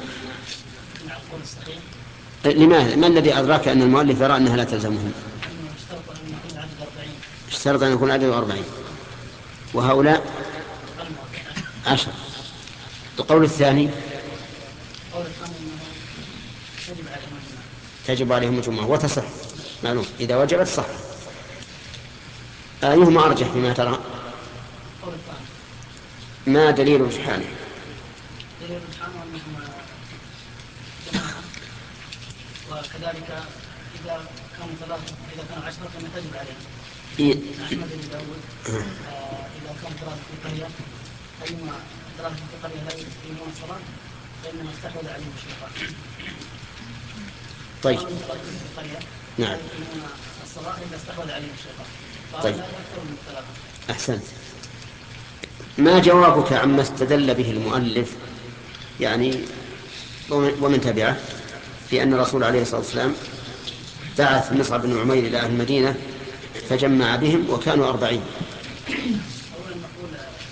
لماذا؟ ما الذي أدراك أن المؤلف يرى أنها لا تلزمهم؟ اشترط أن يكون عدد أربعين وهؤلاء عشر. القول الثاني تجب عليهم الجمعة وتصح، معلوم إذا وجبت صح. أيهما أرجح بما ترى؟ ما دليل رجحانه؟ دليل رجحانه أنهم جماعة، وكذلك إذا كانوا ثلاثة إذا كانوا عشرة فما تجب عليهم. أحمد بن داود إذا كانوا ثلاثة في قرية أيما ثلاثة في قرية لا يقيمون الصلاة فإنما استحوذ عليهم الشيطان. طيب. نعم. الصلاة إذا استحوذ عليهم الشيطان. طيب. أحسنت. ما جوابك عما استدل به المؤلف يعني ومن تبعه في أن الرسول عليه الصلاة والسلام بعث مصعب بن عمير إلى أهل المدينة فجمع بهم وكانوا أربعين؟ أولا نقول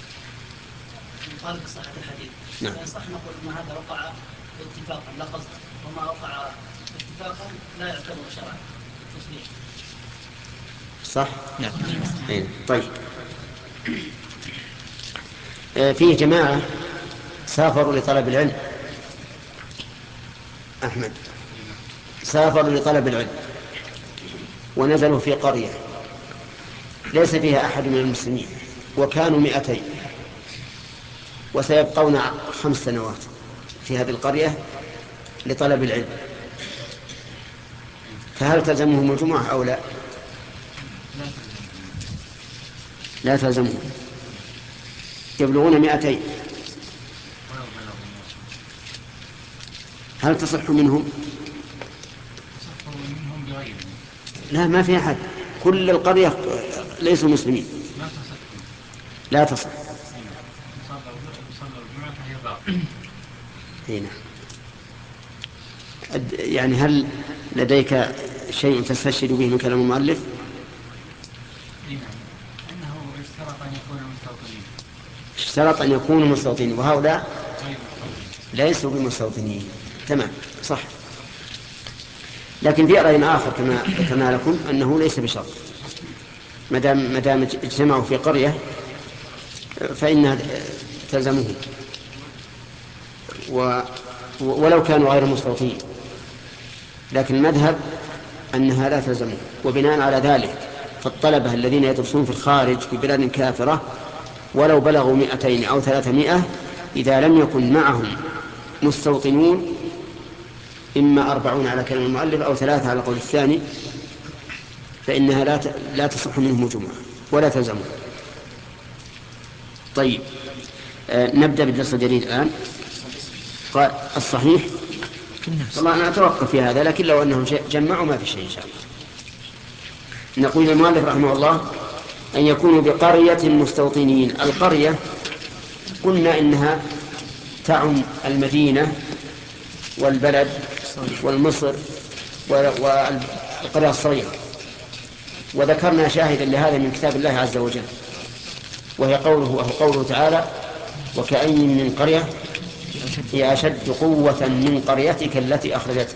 مطابق صحة الحديث. نعم. صح نقول أن هذا وقع اتفاقا لا قصدا، وما وقع اتفاقا لا يعتبر شرعا تصديق. صح؟ نعم. طيب. فيه جماعة سافروا لطلب العلم. أحمد سافروا لطلب العلم ونزلوا في قرية ليس فيها أحد من المسلمين وكانوا مئتين وسيبقون خمس سنوات في هذه القرية لطلب العلم، فهل تلزمهم الجمعة أو لا؟ لا تلزمهم، يبلغون مئتين. هل تصح منهم؟ لا، ما في أحد، كل القرية ليسوا مسلمين. لا تصح. هنا يعني هل لديك شيء تستشهد به من كلام المؤلف؟ أنه اشترط أن يكونوا مستوطنين. اشترط أن يكونوا مستوطنين وهؤلاء ليسوا بمستوطنين. تمام صح. لكن في رأي آخر كما ذكرنا لكم أنه ليس بشرط، ما دام ما دام اجتمعوا في قرية فإنها تلزمهم و ولو كانوا غير مستوطنين، لكن المذهب أنها لا تلزمهم. وبناء على ذلك فالطلبة الذين يدرسون في الخارج في بلاد كافرة ولو بلغوا مئتين أو ثلاثمائة إذا لم يكن معهم مستوطنون إما أربعون على كلام المؤلف أو ثلاثة على قول الثاني فإنها لا لا تصح منهم جمعة ولا تلزمهم. طيب آه نبدأ بالدرس الجديد الآن. قال الصحيح والله أنا أتوقف في هذا، لكن لو أنهم جمعوا ما في شيء إن شاء الله. نقول المؤلف رحمه الله أن يكونوا بقرية مستوطنين. القرية قلنا إنها تعم المدينة والبلد والمصر والقرية الصغيرة، وذكرنا شاهدا لهذا من كتاب الله عز وجل وهي قوله وهو قوله تعالى وكأي من قرية هي أشد قوة من قريتك التي أخرجتك.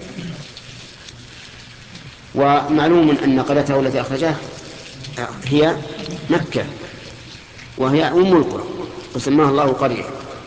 ومعلوم أن قريته التي أخرجها هي مكة وهي أم القرى وسماها الله قرية.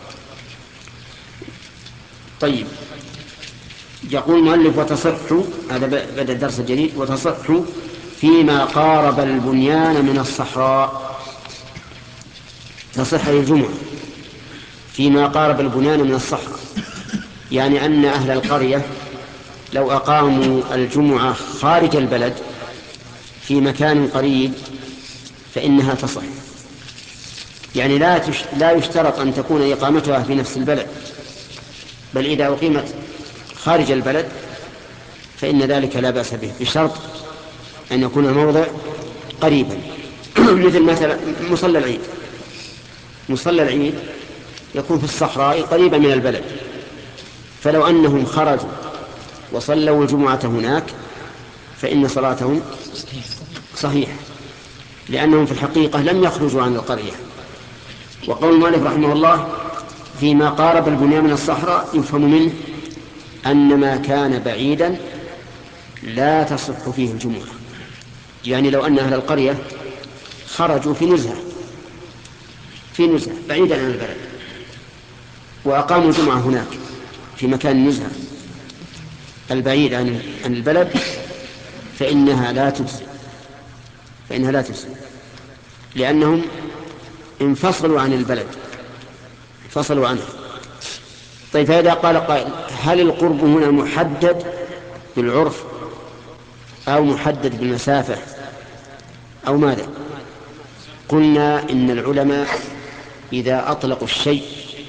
طيب يقول المؤلف وتصح، هذا بدأ الدرس الجديد، وتصح فيما قارب البنيان من الصحراء. تصح الجمعة فيما قارب البنيان من الصحراء، يعني أن أهل القرية لو أقاموا الجمعة خارج البلد في مكان قريب فإنها تصح. يعني لا لا يشترط أن تكون إقامتها في نفس البلد، بل إذا أقيمت خارج البلد فإن ذلك لا بأس به بشرط أن يكون الموضع قريبا. مثل مثلا مصلى العيد، مصلى العيد يكون في الصحراء قريبا من البلد، فلو أنهم خرجوا وصلوا الجمعة هناك فإن صلاتهم صحيح، لأنهم في الحقيقة لم يخرجوا عن القرية. وقول المؤلف رحمه الله فيما قارب البنيان من الصحراء يفهم منه أن ما كان بعيدا لا تصح فيه الجمعة. يعني لو أن أهل القرية خرجوا في نزهة في نزهة بعيدا عن البلد وأقاموا الجمعة هناك في مكان نزهة البعيد عن البلد فإنها لا تجزي فإنها لا تجزي لأنهم انفصلوا عن البلد، انفصلوا عنه. طيب فإذا قال قائل هل القرب هنا محدد بالعرف أو محدد بالمسافة أو ماذا؟ قلنا إن العلماء إذا أطلقوا الشيء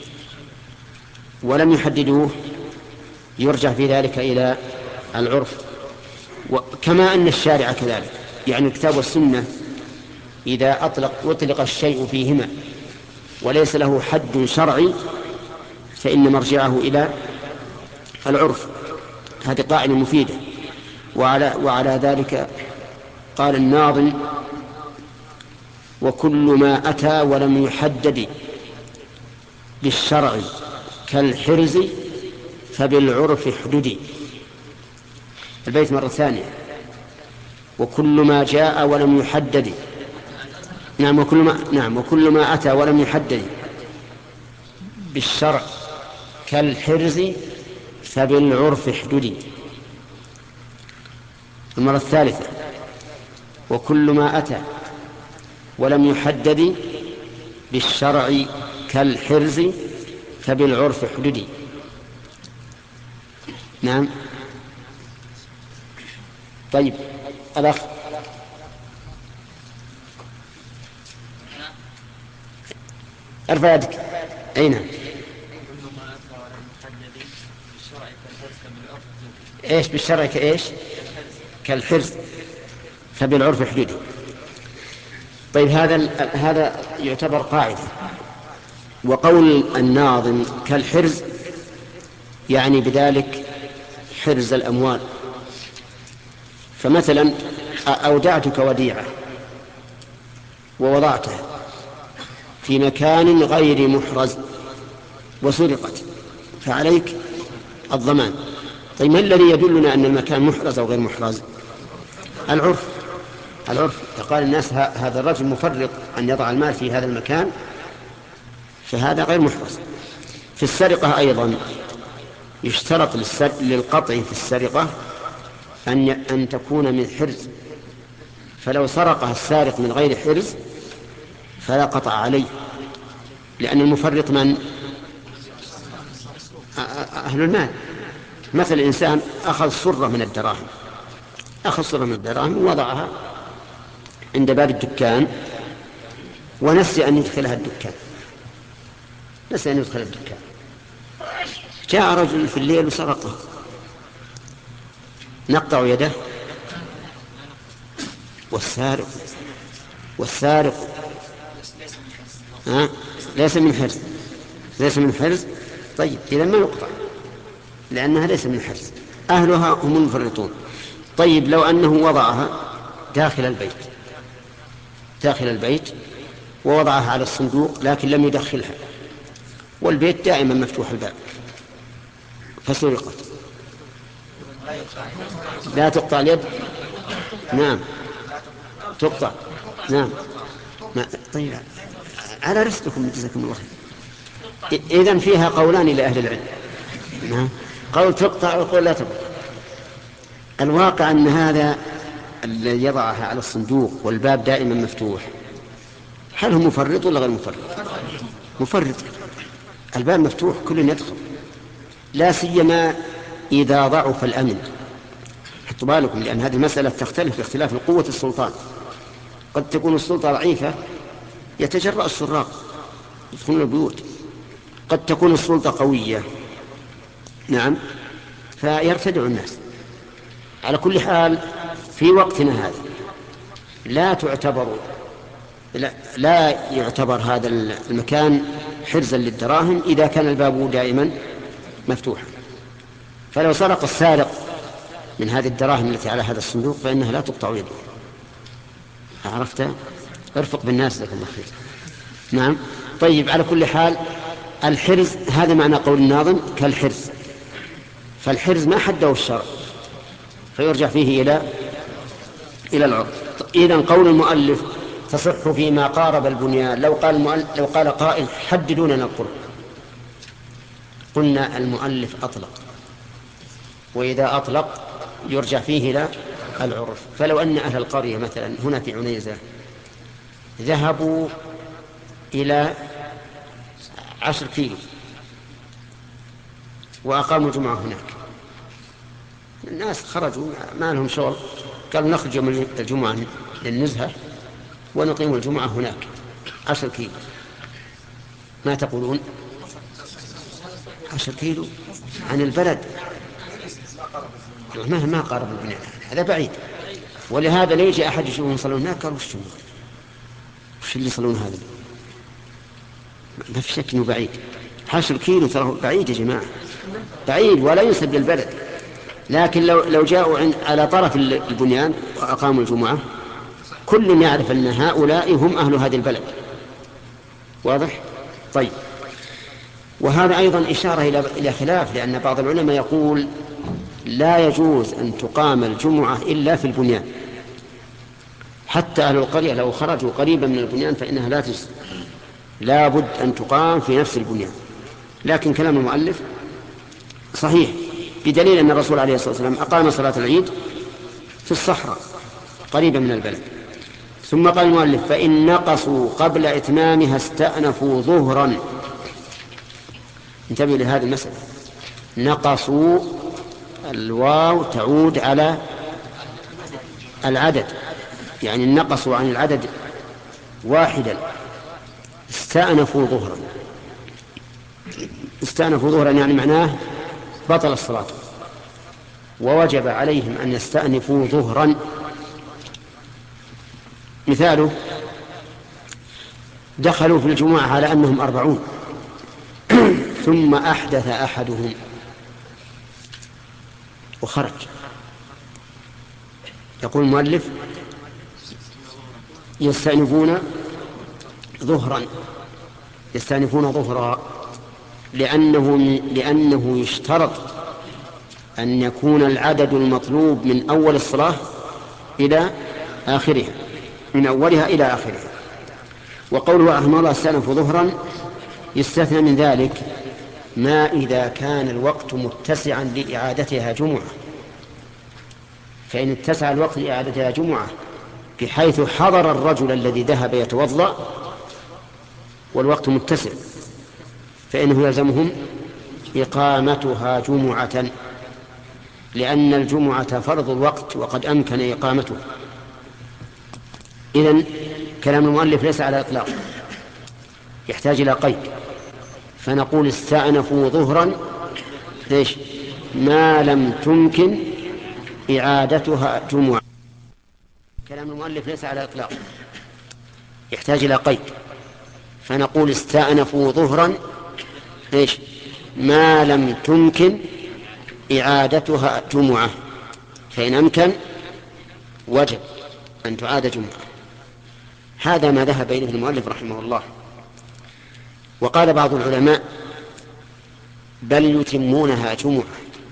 ولم يحددوه يرجع في ذلك إلى العرف، وكما أن الشارع كذلك، يعني الكتاب والسنة إذا أطلق أطلق الشيء فيهما وليس له حد شرعي فإن مرجعه إلى العرف. هذه قاعدة مفيدة. وعلى, وعلى ذلك قال الناظم وكل ما أتى ولم يحدد بالشرع كالحرز فبالعرف حددي. البيت مرة ثانية وكل ما جاء ولم يحدد نعم وكل ما نعم وكل ما أتى ولم يحدد بالشرع كالحرز فبالعرف حددي. المرة الثالثة وكل ما أتى ولم يحدد بالشرع كالحرز فبالعرف حددي. نعم. طيب الأخ ارفع يدك. أي نعم. ايش بالشرع كايش كالحرز فبالعرف حدودي. طيب هذا هذا يعتبر قاعدة. وقول الناظم كالحرز يعني بذلك حرز الأموال. فمثلا أودعتك وديعة ووضعته في مكان غير محرز وسرقت فعليك الضمان. طيب ما الذي يدلنا أن المكان محرز أو غير محرز؟ العرف. العرف قال الناس هذا الرجل مفرط أن يضع المال في هذا المكان، فهذا غير محرز. في السرقة أيضا يشترط للقطع في السرقة أن أن تكون من حرز، فلو سرقها السارق من غير حرز فلا قطع عليه، لأن المفرط من أهل المال. مثل الإنسان أخذ صرة من الدراهم أخذ صرة من الدراهم ووضعها عند باب الدكان ونسي أن يدخلها الدكان نسي أن يدخل الدكان جاء رجل في الليل وسرقه، نقطع يده. والسارق والسارق ها ليس من حرز ليس من حرز طيب إذا ما يقطع لأنها ليس من حرز، أهلها هم المفرطون. طيب لو أنه وضعها داخل البيت داخل البيت ووضعها على الصندوق لكن لم يدخلها، والبيت دائما مفتوح الباب فسرقت، لا تقطع اليد؟ نعم تقطع. نعم ما. طيب على رزقكم جزاكم الله خير. إذن فيها قولان لأهل العلم، نعم قول تقطع وقول لا تقطع. الواقع أن هذا الذي يضعها على الصندوق والباب دائما مفتوح هل هو مفرط ولا غير مفرط؟ مفرط. الباب مفتوح كل يدخل، لا سيما إذا ضعف الأمن. حطوا بالكم لأن هذه المسألة تختلف باختلاف قوة السلطان. قد تكون السلطة ضعيفة يتجرأ السراق يدخلون البيوت، قد تكون السلطة قوية نعم فيرتدع الناس. على كل حال في وقتنا هذا لا تعتبر لا, لا يعتبر هذا المكان حرزا للدراهم إذا كان الباب دائما مفتوحا. فلو سرق السارق من هذه الدراهم التي على هذا الصندوق فإنها لا تقطع يده. عرفت؟ ارفق بالناس لك الله خير. نعم. طيب على كل حال الحرز هذا معنى قول الناظم كالحرز، فالحرز ما حده الشرع فيرجع فيه إلى إلى العرف. إذن قول المؤلف تصح فيما قارب البنيان. لو قال المؤلف لو قال قائل حددوا لنا القرب قلنا المؤلف أطلق، وإذا أطلق يرجع فيه إلى العرف. فلو أن أهل القرية مثلا هنا في عنيزة ذهبوا إلى عشر كيلو وأقاموا الجمعة هناك، الناس خرجوا ما لهم شغل قالوا نخرج يوم الجمعة للنزهة ونقيم الجمعة هناك عشر كيلو، ما تقولون؟ عشر كيلو عن البلد ما ما قارب البناء، هذا بعيد. ولهذا لا يجي أحد يشوفهم يصلون هناك قالوا وش وش اللي يصلون هذا؟ ما في شك إنه بعيد. عشر كيلو ترى بعيد يا جماعة، بعيد ولا ينسب للبلد. لكن لو لو جاءوا عند على طرف البنيان وأقاموا الجمعة كل يعرف أن هؤلاء هم أهل هذه البلد. واضح؟ طيب. وهذا أيضا إشارة إلى إلى خلاف، لأن بعض العلماء يقول لا يجوز أن تقام الجمعة إلا في البنيان، حتى أهل القرية لو خرجوا قريبا من البنيان فإنها لا تجوز، لا بد أن تقام في نفس البنيان. لكن كلام المؤلف صحيح بدليل أن الرسول عليه الصلاة والسلام أقام صلاة العيد في الصحراء قريبا من البلد. ثم قال المؤلف فإن نقصوا قبل إتمامها استأنفوا ظهرا. انتبهوا لهذه المسألة، نقصوا الواو تعود على العدد، يعني نقصوا عن العدد واحدا استأنفوا ظهرا. استأنفوا ظهرا يعني معناه بطل الصلاة، ووجب عليهم أن يستأنفوا ظهرا. مثاله دخلوا في الجمعة على أنهم أربعون ثم أحدث أحدهم وخرج. يقول المؤلف يستأنفون ظهرا، يستأنفون ظهرا لأنه, لأنه يشترط أن يكون العدد المطلوب من أول الصلاة إلى آخرها، من أولها إلى آخرها. وقوله رحمه الله استأنفوا ظهرا يستثنى من ذلك ما إذا كان الوقت متسعا لإعادتها جمعة، فإن اتسع الوقت لإعادتها جمعة بحيث حضر الرجل الذي ذهب يتوضأ والوقت متسع فإنه يلزمهم إقامتها جمعة، لأن الجمعة فرض الوقت وقد أمكن إقامته. إذن كلام المؤلف ليس على إطلاق، يحتاج إلى قيد، فنقول استأنفوا ظهرا ليش؟ ما لم تمكن إعادتها جمعة. كلام المؤلف ليس على إطلاق، يحتاج إلى قيد، فنقول استأنفوا ظهرا ليش؟ ما لم تمكن إعادتها جمعة، فإن أمكن وجب أن تعاد جمعة. هذا ما ذهب إليه المؤلف رحمه الله. وقال بعض العلماء بل يتمونها جمعة،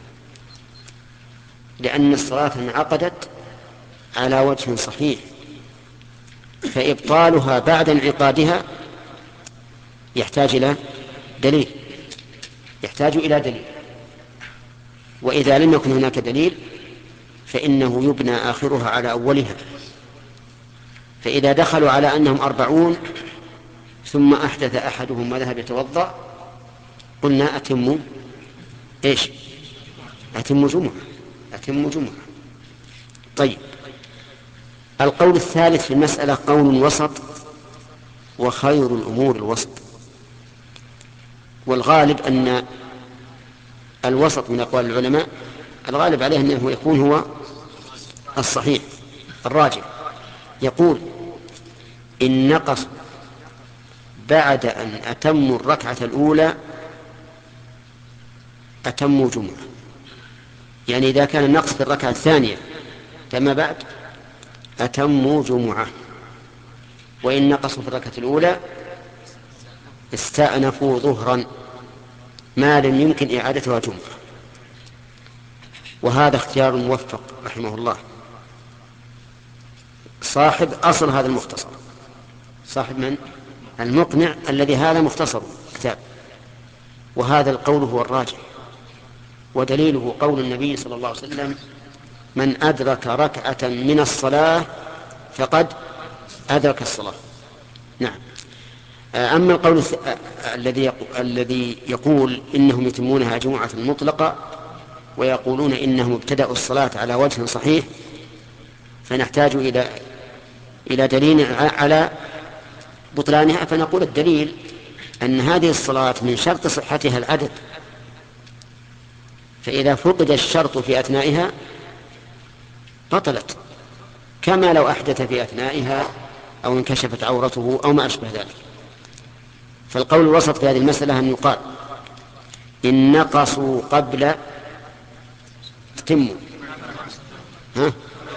لأن الصلاة انعقدت على وجه صحيح، فإبطالها بعد انعقادها يحتاج إلى دليل، يحتاج إلى دليل، وإذا لم يكن هناك دليل فإنه يبنى آخرها على أولها. فإذا دخلوا على أنهم أربعون ثم أحدث أحدهم وذهب يتوضأ قلنا أتموا إيش؟ أتموا جمعة، أتموا جمعة. طيب، القول الثالث في المسألة قول وسط، وخير الأمور الوسط، والغالب أن الوسط من أقوال العلماء الغالب عليه أنه يكون هو الصحيح الراجح. يقول إن نقص بعد أن أتموا الركعة الأولى أتموا جمعة، يعني إذا كان النقص في الركعة الثانية كما بعد أتموا جمعة، وإن نقصوا في الركعة الأولى استأنفوا ظهرا ما لم يمكن إعادتها جمعة. وهذا اختيار موفق رحمه الله، صاحب أصل هذا المختصر، صاحب من؟ المقنع الذي هذا مختصر كتاب. وهذا القول هو الراجح، ودليله قول النبي صلى الله عليه وسلم من أدرك ركعة من الصلاة فقد أدرك الصلاة. نعم. أما القول الذي الذي يقول إنهم يتمونها جمعة مطلقة ويقولون إنهم ابتدأوا الصلاة على وجه صحيح، فنحتاج إلى إلى دليل على بطلانها. فنقول الدليل أن هذه الصلاة من شرط صحتها العدد، فإذا فقد الشرط في أثنائها بطلت، كما لو أحدث في أثنائها أو انكشفت عورته أو ما أشبه ذلك. فالقول الوسط في هذه المسألة أن يقال إن نقصوا قبل تموا ها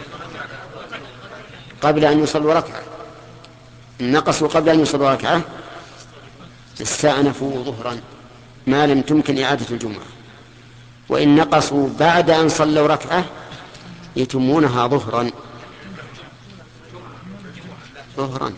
قبل أن يصلوا ركعة، إن نقصوا قبل أن يصلوا ركعة استأنفوا ظهرا ما لم تمكن إعادة الجمعة، وإن نقصوا بعد أن صلوا ركعة يتمونها ظهرا ظهرا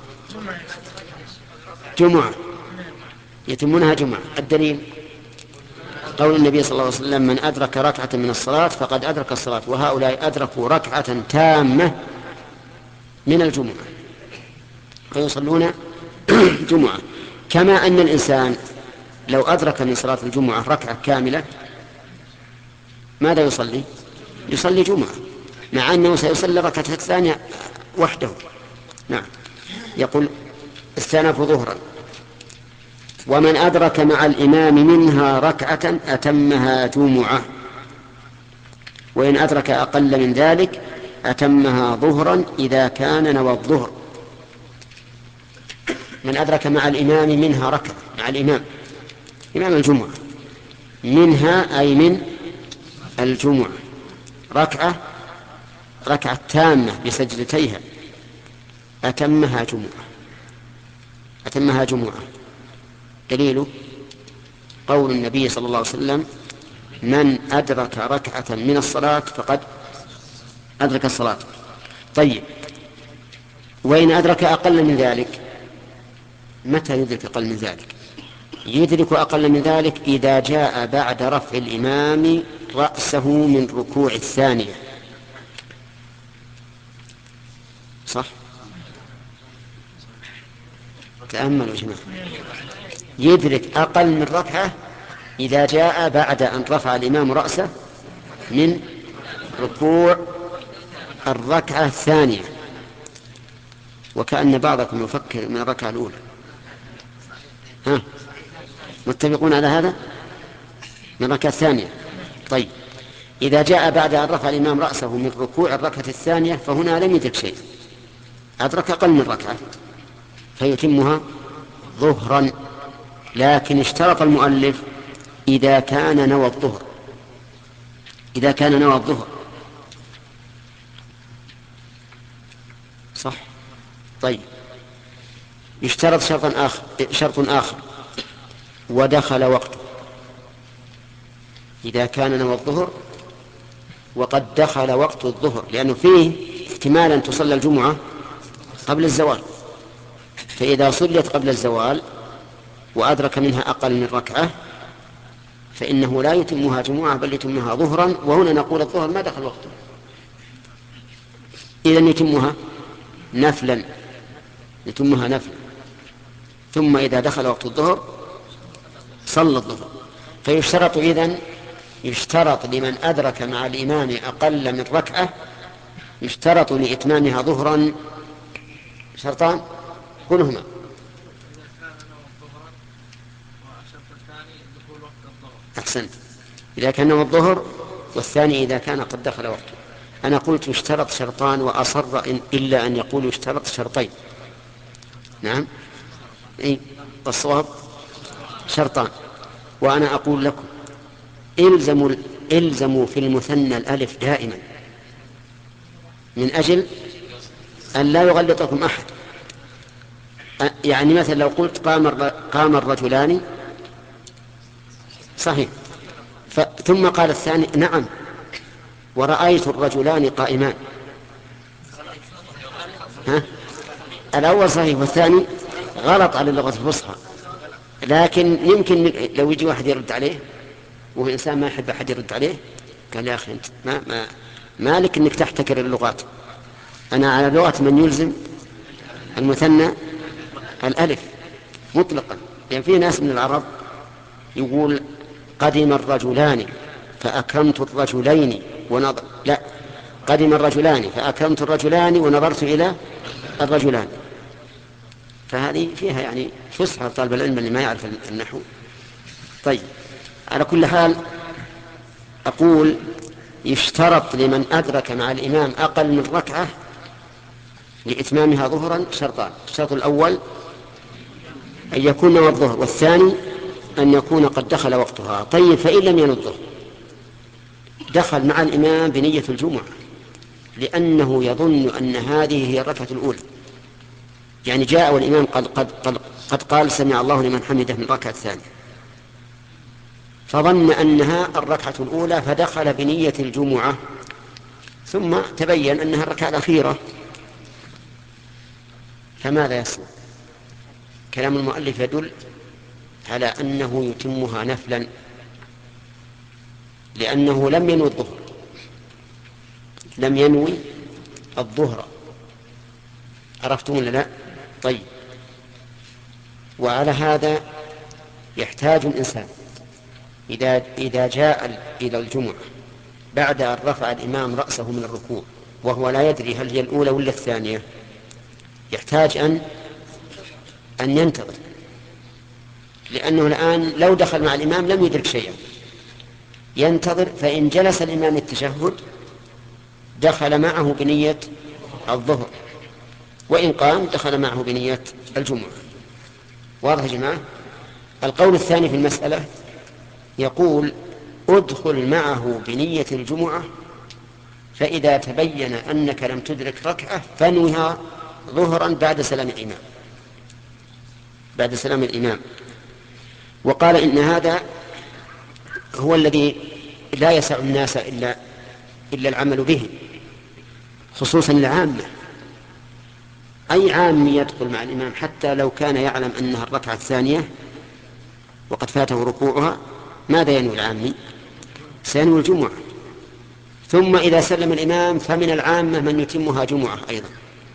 جمعة يتمونها جمعة. الدليل قول النبي صلى الله عليه وسلم من أدرك ركعة من الصلاة فقد أدرك الصلاة، وهؤلاء أدركوا ركعة تامة من الجمعة فيصلون جمعة. كما أن الإنسان لو أدرك من صلاة الجمعة ركعة كاملة ماذا يصلي؟ يصلي جمعة، مع أنه سيصلي ركعة الثانية وحده. نعم. يقول استأنفوا ظهرا ومن أدرك مع الإمام منها ركعة أتمها جمعة، وإن أدرك أقل من ذلك أتمها ظهرا إذا كان نوى الظهر. من أدرك مع الإمام منها ركعة، مع الإمام إمام الجمعة، منها أي من الجمعة ركعة ركعة تامة بسجدتيها أتمها جمعة. أتمها جمعة. دليله قول النبي صلى الله عليه وسلم: من أدرك ركعة من الصلاة فقد أدرك الصلاة. طيب، وإن أدرك أقل من ذلك؟ متى يدرك أقل من ذلك؟ يدرك أقل من ذلك إذا جاء بعد رفع الإمام رأسه من ركوع الثانية. صح؟ تأملوا جماعة. يدرك أقل من ركعة إذا جاء بعد أن رفع الإمام رأسه من ركوع الركعة الثانية. وكأن بعضكم يفكر من الركعة الأولى. ها، متفقون على هذا؟ من الركعة الثانية. طيب، إذا جاء بعد أن رفع الإمام رأسه من ركوع الركعة الثانية فهنا لم يدرك شيء، أدرك أقل من ركعة فيتمها ظهرا. لكن اشترط المؤلف إذا كان نوى الظهر، إذا كان نوى الظهر. صح؟ طيب، يشترط شرطا آخر شرط آخر ودخل وقته. إذا كان نوى الظهر وقد دخل وقت الظهر، لأنه فيه احتمالا تصلى الجمعة قبل الزوال، فإذا صليت قبل الزوال وأدرك منها أقل من ركعة فإنه لا يتمها جمعة بل يتمها ظهرا. وهنا نقول الظهر ما دخل وقته، إذن يتمها نفلا، يتمها نفلا. ثم إذا دخل وقت الظهر صلى الظهر. فيشترط إذن يشترط لمن أدرك مع الإمام أقل من ركعة، يشترط لإتمامها ظهرا شرطان كلهما. أحسنت، إذا كان نوى الظهر، والثاني إذا كان قد دخل وقته. أنا قلت يشترط شرطان وأصر إن إلا أن يقول يشترط شرطين. نعم، إيه، والصواب شرطان. وأنا أقول لكم إلزموا, إلزموا في المثنى الألف دائما من أجل أن لا يغلطكم أحد. يعني مثلا لو قلت قام, قام الرجلان، صحيح، ثم قال الثاني نعم ورأيت الرجلان قائمان، ها؟ الأول صحيح والثاني غلط على اللغة الفصحى. لكن يمكن لو يجي واحد يرد عليه وهو إنسان ما يحب أحد يرد عليه، قال يا أخي أنت ما, ما, ما لك أنك تحتكر اللغات. أنا على لغة من يلزم المثنى الألف مطلقا. يعني في ناس من العرب يقول قدم الرجلان فأكرمت الرجلين ونظر، لا، قدم الرجلان فأكرمت الرجلان ونظرت إلى الرجلان. فهذه فيها يعني فسحة طالب العلم اللي ما يعرف النحو. طيب، على كل حال أقول يشترط لمن أدرك مع الإمام أقل من ركعة لإتمامها ظهرا شرطان. الشرط الأول أن يكون نوى الظهر، والثاني أن يكون قد دخل وقتها. طيب، فإن لم ينوي الظهر دخل مع الإمام بنية الجمعة، لأنه يظن أن هذه هي الركعة الأولى. يعني جاء والإمام قد, قد, قد, قد قال سمع الله لمن حمده من الركعة الثانية، فظن أنها الركعة الأولى فدخل بنية الجمعة، ثم تبين أنها الركعة الأخيرة. فماذا يصنع؟ كلام المؤلف يدل على أنه يتمها نفلا، لأنه لم ينوي الظهر، لم ينوي الظهر. عرفتم ولا لا؟ طيب، وعلى هذا يحتاج الإنسان إذا, إذا جاء إلى الجمعة بعد أن رفع الإمام رأسه من الركوع وهو لا يدري هل هي الأولى ولا الثانية، يحتاج أن أن ينتظر، لأنه الآن لو دخل مع الإمام لم يدرك شيئا. ينتظر، فإن جلس الإمام التشهد دخل معه بنية الظهر، وإن قام دخل معه بنية الجمعة. واضح يا جماعة؟ القول الثاني في المسألة يقول ادخل معه بنية الجمعة، فإذا تبين أنك لم تدرك ركعة فانوها ظهرا بعد سلام الإمام. بعد سلام الإمام. وقال إن هذا هو الذي لا يسع الناس إلا, إلا العمل به، خصوصا العامة. أي عام يدخل مع الإمام حتى لو كان يعلم أنها الركعة الثانية وقد فاته ركوعها، ماذا ينوي العامي؟ سينوي الجمعة. ثم إذا سلم الإمام فمن العامة من يتمها جمعة أيضا،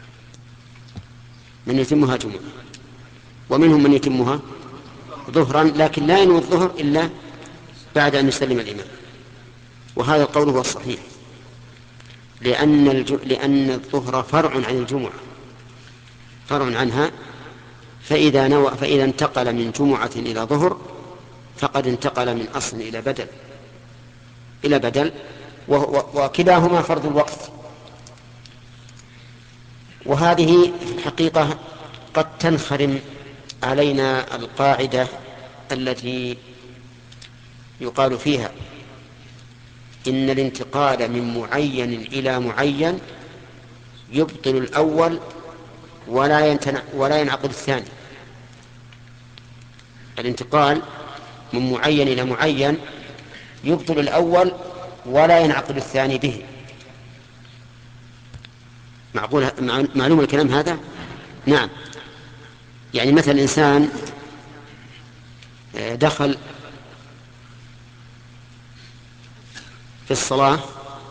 من يتمها جمعة، ومنهم من يتمها ظهرا، لكن لا ينوي الظهر إلا بعد أن يسلم الإمام. وهذا القول هو الصحيح، لأن, الج... لأن الظهر فرع عن الجمعة، فرع عنها، فإذا, نوى... فإذا انتقل من جمعة إلى ظهر فقد انتقل من أصل إلى بدل إلى بدل و... و... وكلاهما فرض الوقت. وهذه الحقيقة قد تنخرم علينا القاعدة التي يقال فيها إن الانتقال من معين إلى معين يبطل الأول ولا, ينتنع ولا ينعقد الثاني. الانتقال من معين إلى معين يبطل الأول ولا ينعقد الثاني به. معقول معلوم الكلام هذا؟ نعم. يعني مثلا الإنسان دخل في الصلاة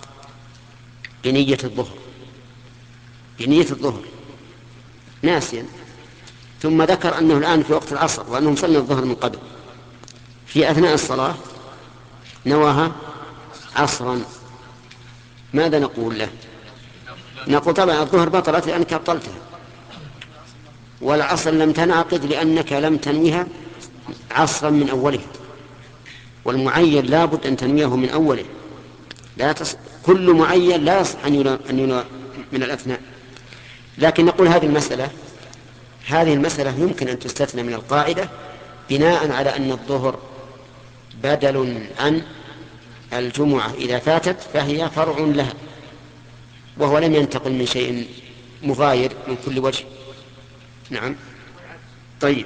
بنية الظهر بنية الظهر ناسيا، ثم ذكر أنه الآن في وقت العصر وأنه صلى الظهر من قبل، في أثناء الصلاة نواها عصرا، ماذا نقول له؟ نقول طبعا الظهر بطلت لأنك أبطلتها، والعصر لم تنعقد لأنك لم تنويها عصرا من أوله، والمعين لا بد أن تنويه من أوله، لا تص... كل معين لا يصح أن ينوى من الأثناء. لكن نقول هذه المسألة هذه المسألة يمكن أن تستثنى من القاعدة بناء على أن الظهر بدل عن الجمعة إذا فاتت فهي فرع لها، وهو لم ينتقل من شيء مغاير من كل وجه. نعم. طيب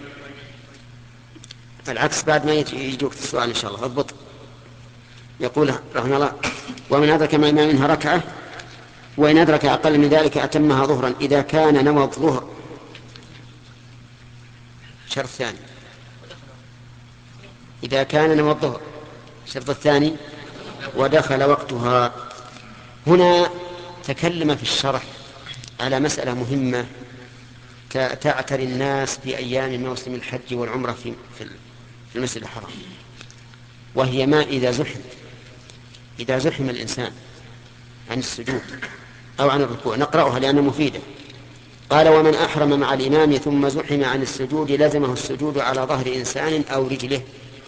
العكس بعد ما يجيك السؤال إن شاء الله اضبط. يقول رحمه الله: ومن أدرك مع الإمام منها ركعة وإن أدرك أقل من ذلك أتمها ظهرا إذا كان نوى الظهر. شرط ثاني إذا كان نوى الظهر. الشرط الثاني ودخل وقتها. هنا تكلم في الشرح على مسألة مهمة تعتري الناس في أيام موسم الحج والعمرة في المسجد الحرام، وهي ما إذا زحم إذا زحم الإنسان عن السجود أو عن الركوع. نقرأها لأنها مفيدة. قال: ومن أحرم مع الإمام ثم زحم عن السجود لزمه السجود على ظهر إنسان أو رجله.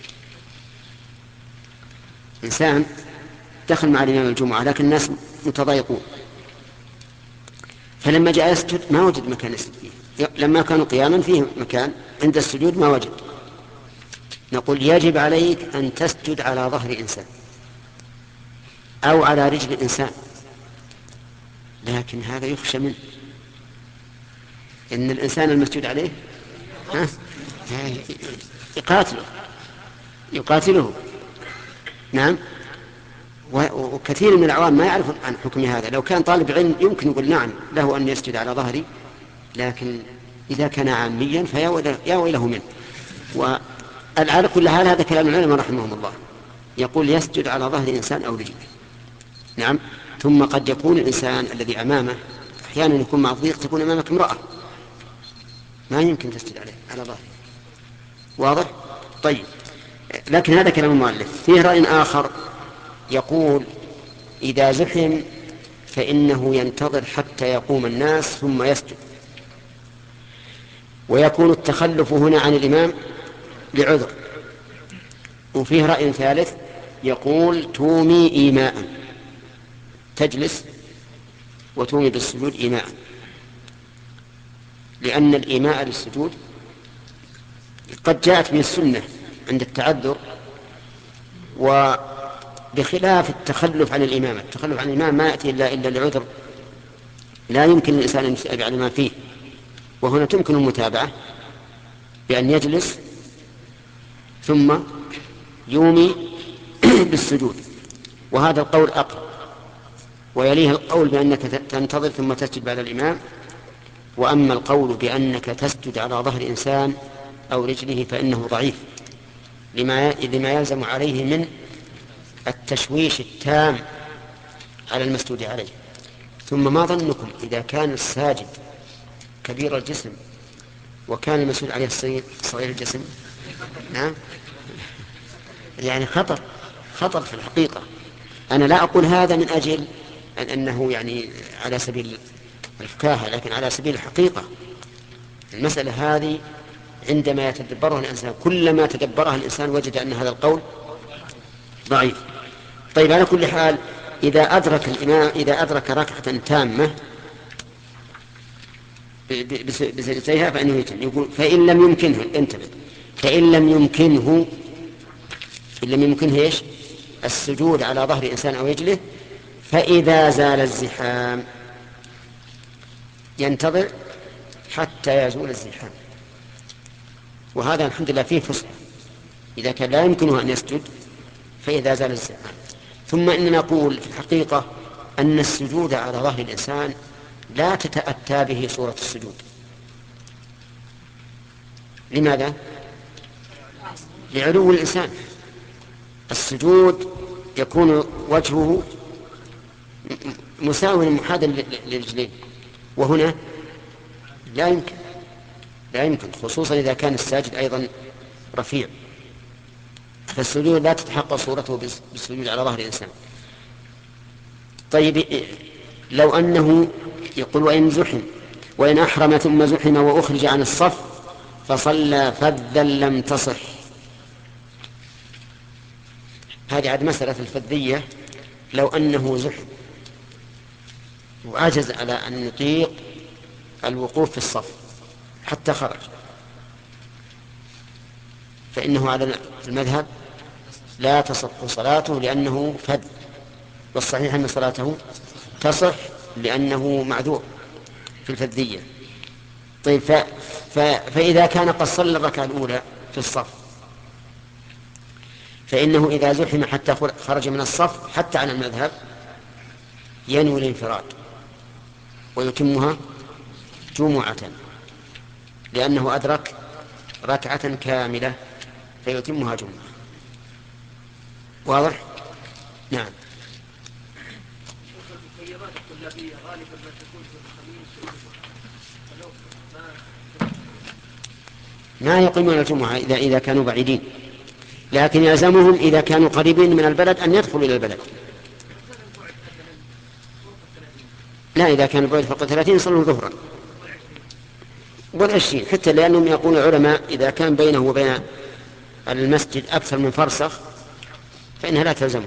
إنسان دخل مع الإمام الجمعة لكن الناس متضايقون، فلما جاء يسجد ما وجد مكان يسجد فيه، لما كانوا قياما فيه مكان، عند السجود ما وجد. نقول يجب عليك أن تسجد على ظهر إنسان أو على رجل إنسان، لكن هذا يخشى منه إن الإنسان المسجود عليه ها يقاتله يقاتله نعم. وكثير من العوام ما يعرف عن حكم هذا. لو كان طالب علم يمكن يقول نعم له أن يسجد على ظهري، لكن إذا كان عاميا فيا ويله منه. وعلى كل حال هذا كلام العلماء رحمهم الله، يقول يسجد على ظهر إنسان أو رجله. نعم. ثم قد يكون الإنسان الذي أمامه أحيانا يكون مع ضيق، تكون أمامك امرأة ما يمكن تسجد عليه على ظهره. واضح؟ طيب. لكن هذا كلام المؤلف. فيه رأي آخر يقول إذا زحم فإنه ينتظر حتى يقوم الناس ثم يسجد، ويكون التخلف هنا عن الإمام لعذر. وفيه رأي ثالث يقول تومي إيماء، تجلس وتومي بالسجود إيماء، لأن الإيماء للسجود قد جاءت من السنة عند التعذر، وبخلاف التخلف عن الإمامة. التخلف عن الإمام ما يأتي إلا, إلا لعذر لا يمكن الإنسان أن يتابع لما فيه، وهنا تمكن المتابعة بأن يجلس ثم يومي بالسجود، وهذا القول أقرب، ويليه القول بأنك تنتظر ثم تسجد بعد الإمام. وأما القول بأنك تسجد على ظهر إنسان أو رجله فإنه ضعيف لما لما يلزم عليه من التشويش التام على المسجود عليه. ثم ما ظنكم إذا كان الساجد كبير الجسم وكان المسجود عليه الصغير صغير الجسم؟ نعم، يعني خطر خطر في الحقيقة. أنا لا أقول هذا من أجل أن أنه يعني على سبيل الفكاهة، لكن على سبيل الحقيقة. المسألة هذه عندما يتدبرها الإنسان، كلما تدبرها الإنسان وجد أن هذا القول ضعيف. طيب، على كل حال، إذا أدرك الإمام إذا أدرك ركعة تامة بسجدتها فإنه يتم. يقول فإن لم يمكنه، انتبه، فإن لم يمكنه إن لم يمكنه إيش؟ السجود على ظهر إنسان أو رجله، فإذا زال الزحام ينتظر حتى يزول الزحام. وهذا الحمد لله فيه فسحة، إذا كان لا يمكنه أن يسجد فإذا زال الزحام. ثم إننا نقول في الحقيقة أن السجود على ظهر الإنسان لا تتأتى به صورة السجود. لماذا؟ لعلو الإنسان. السجود يكون وجهه مساوٍ محاذا للرجلين، وهنا لا يمكن لا يمكن خصوصا إذا كان الساجد أيضا رفيع. فالسجود لا تتحقق صورته بالسجود على ظهر الإنسان. طيب، لو أنه يقول وإن زحم وإن أحرم ثم زحم وأخرج عن الصف فصلى فذا لم تصح. هذه عاد مسألة الفذية. لو أنه زحم وعجز على أن يطيق الوقوف في الصف حتى خرج، فإنه على المذهب لا تصح صلاته لأنه فذ، والصحيح أن صلاته تصح لأنه معذور في الفذية. طيب، ف... ف... فإذا كان قد صلى الركعة الأولى في الصف فإنه إذا زحم حتى خرج من الصف حتى على المذهب ينوي الانفراد ويتمها جمعة، لأنه أدرك ركعة كاملة فيتمها جمعة. واضح؟ نعم. ما يقيمون الجمعة إذا إذا كانوا بعيدين، لكن يلزمهم إذا كانوا قريبين من البلد أن يدخلوا إلى البلد. لا، إذا كان البعد فوق ثلاثين صلوا ظهرا ولا شيء، حتى لأنهم يقول العلماء إذا كان بينه وبين المسجد أكثر من فرسخ فإنها لا تلزمه.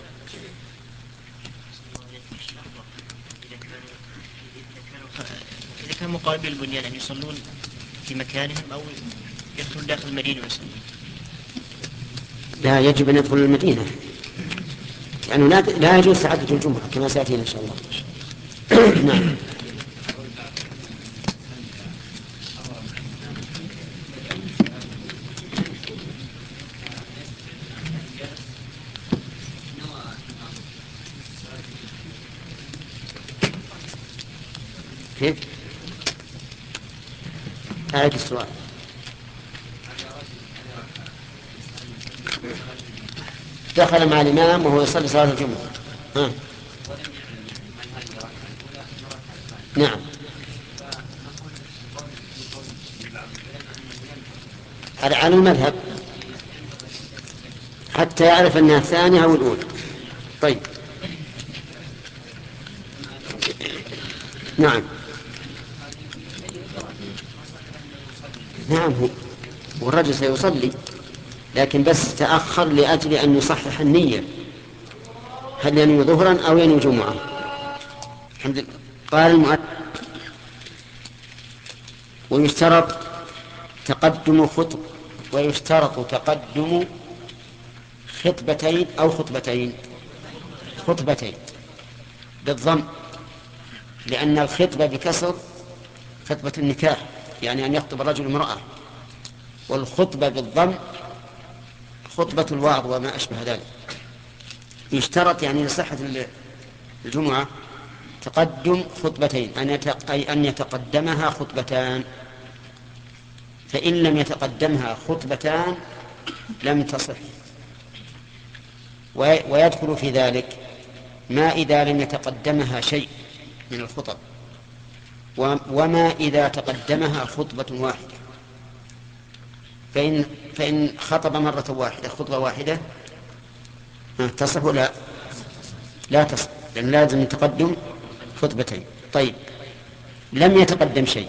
إذا كانوا مقاربين البنيان أن يصلون في مكانهم أو يدخلون داخل المدينة ويصلون؟ لا، يجب أن يدخل المدينة، يعني لا, لا يجوز تعدد الجمعة كما سيأتينا إن شاء الله. نعم. كيف؟ أعد السؤال. دخل مع الإمام وهو يصلي صلاة الجمعة. ها. نعم. على المذهب حتى يعرف أنها الثانية أو الأولى. طيب، نعم نعم والرجل سيصلي، لكن بس تأخر لأجل أن يصحح النية، هل ينوي ظهرا أو ينوي جمعة. الحمد لله. قال المؤلف ويشترط تقدم خطب ويشترط تقدم خطبتين أو خطبتين خطبتين بالضم، لأن الخطبة بكسر خطبة النكاح، يعني أن يخطب الرجل امرأة، والخطبة بالضم خطبة الوعظ وما أشبه ذلك. يشترط يعني لصحة الجمعة تقدم خطبتين، أي أن يتقدمها خطبتان، فإن لم يتقدمها خطبتان لم تصح. ويدخل في ذلك ما إذا لم يتقدمها شيء من الخطب، وما إذا تقدمها خطبة واحدة. فإن, فإن خطب مرة واحدة خطبة واحدة تصح لا لا تصح، لأن لازم تقدم خطبتين. طيب لم يتقدم شيء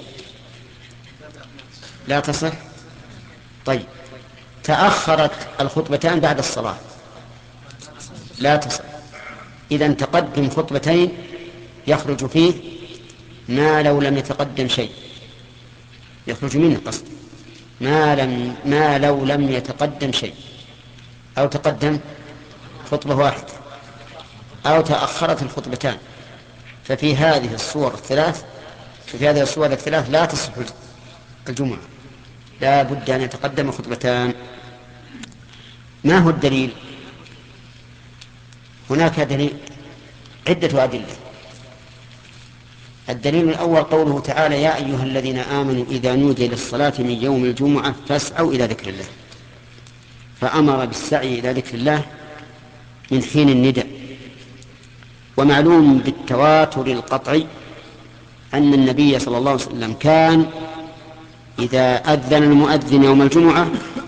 لا تصح. طيب تأخرت الخطبتان بعد الصلاة لا تصح. إذن تقدم خطبتين يخرج فيه ما لو لم يتقدم شيء، يخرج منه قصد ما, لم ما لو لم يتقدم شيء، أو تقدم خطبة واحدة أو تأخرت الخطبتان. ففي هذه الصور الثلاث في هذه الصور الثلاث لا تصح الجمعة، لا بد أن يتقدم خطبتان. ما هو الدليل؟ هناك دليل عدة أدلة. الدليل الأول قوله تعالى: يا أيها الذين آمنوا إذا نودي للصلاة من يوم الجمعة فاسعوا إلى ذكر الله، فأمر بالسعي إلى ذكر الله من حين النداء. ومعلوم بالتواتر القطعي أن النبي صلى الله عليه وسلم كان إذا أذن المؤذن يوم الجمعة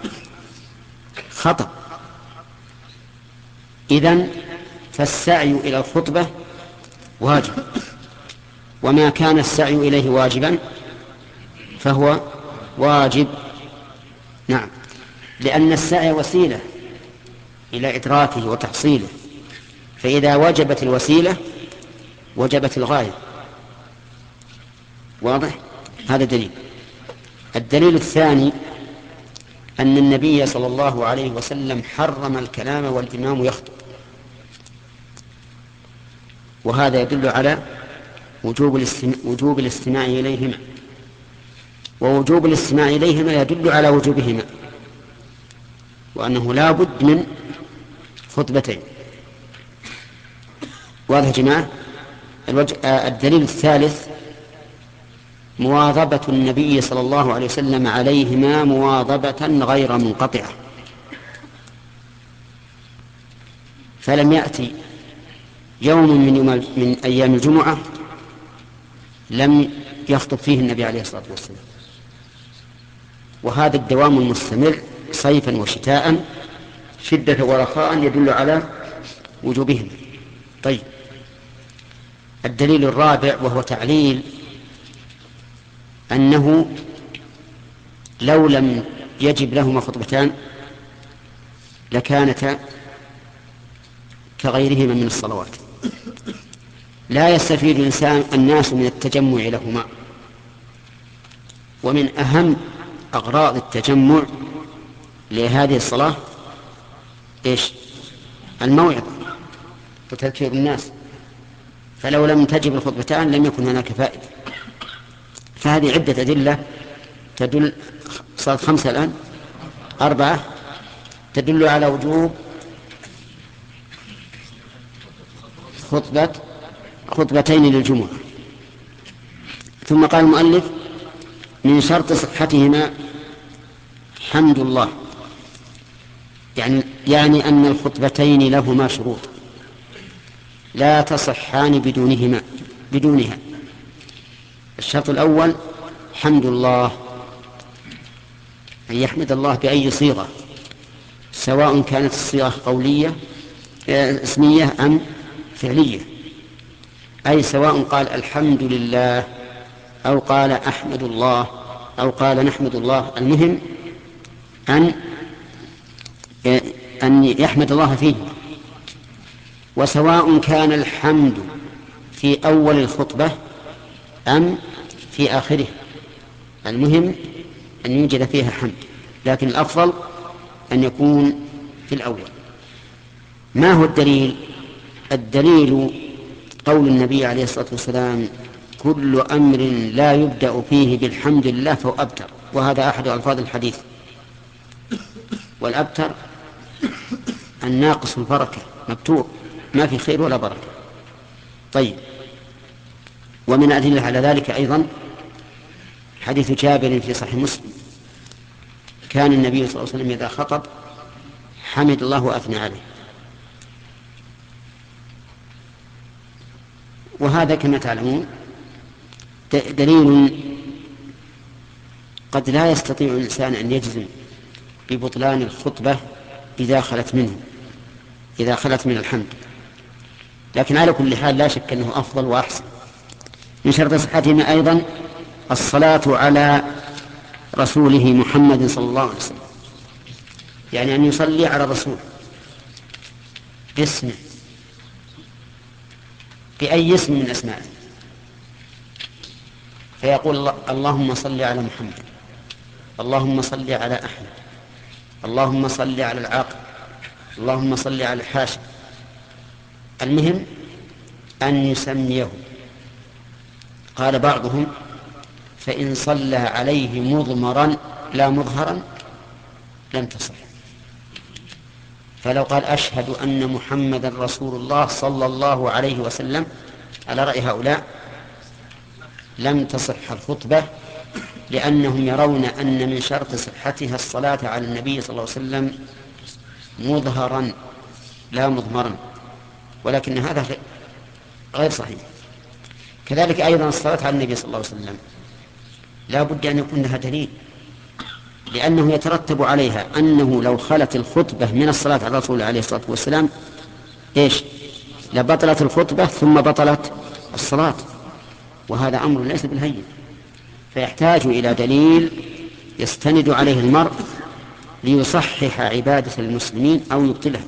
خطب. إذن فالسعي إلى الخطبة واجب، وما كان السعي إليه واجبا فهو واجب. نعم، لأن السعي وسيلة إلى إدراكه وتحصيله، فإذا وجبت الوسيلة وجبت الغاية. واضح؟ هذا دليل. الدليل الثاني أن النبي صلى الله عليه وسلم حرم الكلام والإمام يخطب، وهذا يدل على وجوب الاستماع, وجوب الاستماع إليهما، ووجوب الاستماع إليهما يدل على وجوبهما، وأنه لا بد من خطبتين. واضح يا جماعة؟ الدليل الثالث مواظبة النبي صلى الله عليه وسلم عليهما مواظبة غير منقطعة، فلم يأتي يوم من, يوم من أيام الجمعة لم يخطب فيه النبي عليه الصلاة والسلام. وهذا الدوام المستمر صيفا وشتاء شدة ورخاء يدل على وجوبهم. طيب الدليل الرابع وهو تعليل أنه لو لم يجب لهما خطبتان لكانتا كغيرهما من الصلوات. لا يستفيد الإنسان الناس من التجمع لهما، ومن أهم أغراض التجمع لهذه الصلاة إيش؟ الموعظة وتذكير الناس، فلو لم تجب الخطبتان لم يكن هناك فائدة. فهذه عدة أدلة تدل، صارت خمسة الآن، أربعة تدل على وجوب خطبة خطبتين للجمعة. ثم قال المؤلف: من شرط صحتهما حمد الله، يعني يعني أن الخطبتين لهما شروط لا تصحان بدونهما بدونها. الشرط الأول حمد الله، أن يحمد الله بأي صيغة، سواء كانت الصيغة قولية اسمية أم فعلية، أي سواء قال الحمد لله أو قال أحمد الله أو قال نحمد الله، المهم أن أن يحمد الله فيه. وسواء كان الحمد في أول الخطبة أم في آخره، المهم أن يوجد فيها حمد، لكن الأفضل أن يكون في الأول. ما هو الدليل؟ الدليل قول النبي عليه الصلاة والسلام: كل أمر لا يبدأ فيه بالحمد لله فهو أبتر، وهذا أحد ألفاظ الحديث. والأبتر الناقص البركة مبتور، ما في خير ولا بركة. طيب، ومن أدلة على ذلك أيضا حديث جابر في صحيح مسلم، كان النبي صلى الله عليه وسلم إذا خطب حمد الله وأثنى عليه، وهذا كما تعلمون دليل قد لا يستطيع الإنسان أن يجزم ببطلان الخطبة إذا خلت منه إذا خلت من الحمد، لكن على كل حال لا شك أنه أفضل وأحسن. من شرط صحته أيضا الصلاة على رسوله محمد صلى الله عليه وسلم، يعني أن يصلي على الرسول باسمه بأي اسم من أسمائه، فيقول اللهم صل على محمد، اللهم صل على أحمد، اللهم صل على العاقب، اللهم صل على الحاشم. المهم أن يسميه. قال بعضهم فإن صلى عليه مضمرا لا مظهرا لم تصح، فلو قال أشهد أن محمد رسول الله صلى الله عليه وسلم على رأي هؤلاء لم تصح الخطبة، لأنهم يرون أن من شرط صحتها الصلاة على النبي صلى الله عليه وسلم مظهرا لا مضمرا، ولكن هذا غير صحيح. كذلك أيضا الصلاة على النبي صلى الله عليه وسلم لا بد أن يكون لها دليل، لأنه يترتب عليها أنه لو خلت الخطبة من الصلاة على الرسول عليه الصلاة والسلام إيش؟ لبطلت الخطبة ثم بطلت الصلاة، وهذا أمر ليس بالهين، فيحتاج إلى دليل يستند عليه المرء ليصحح عبادة المسلمين أو يبطلها.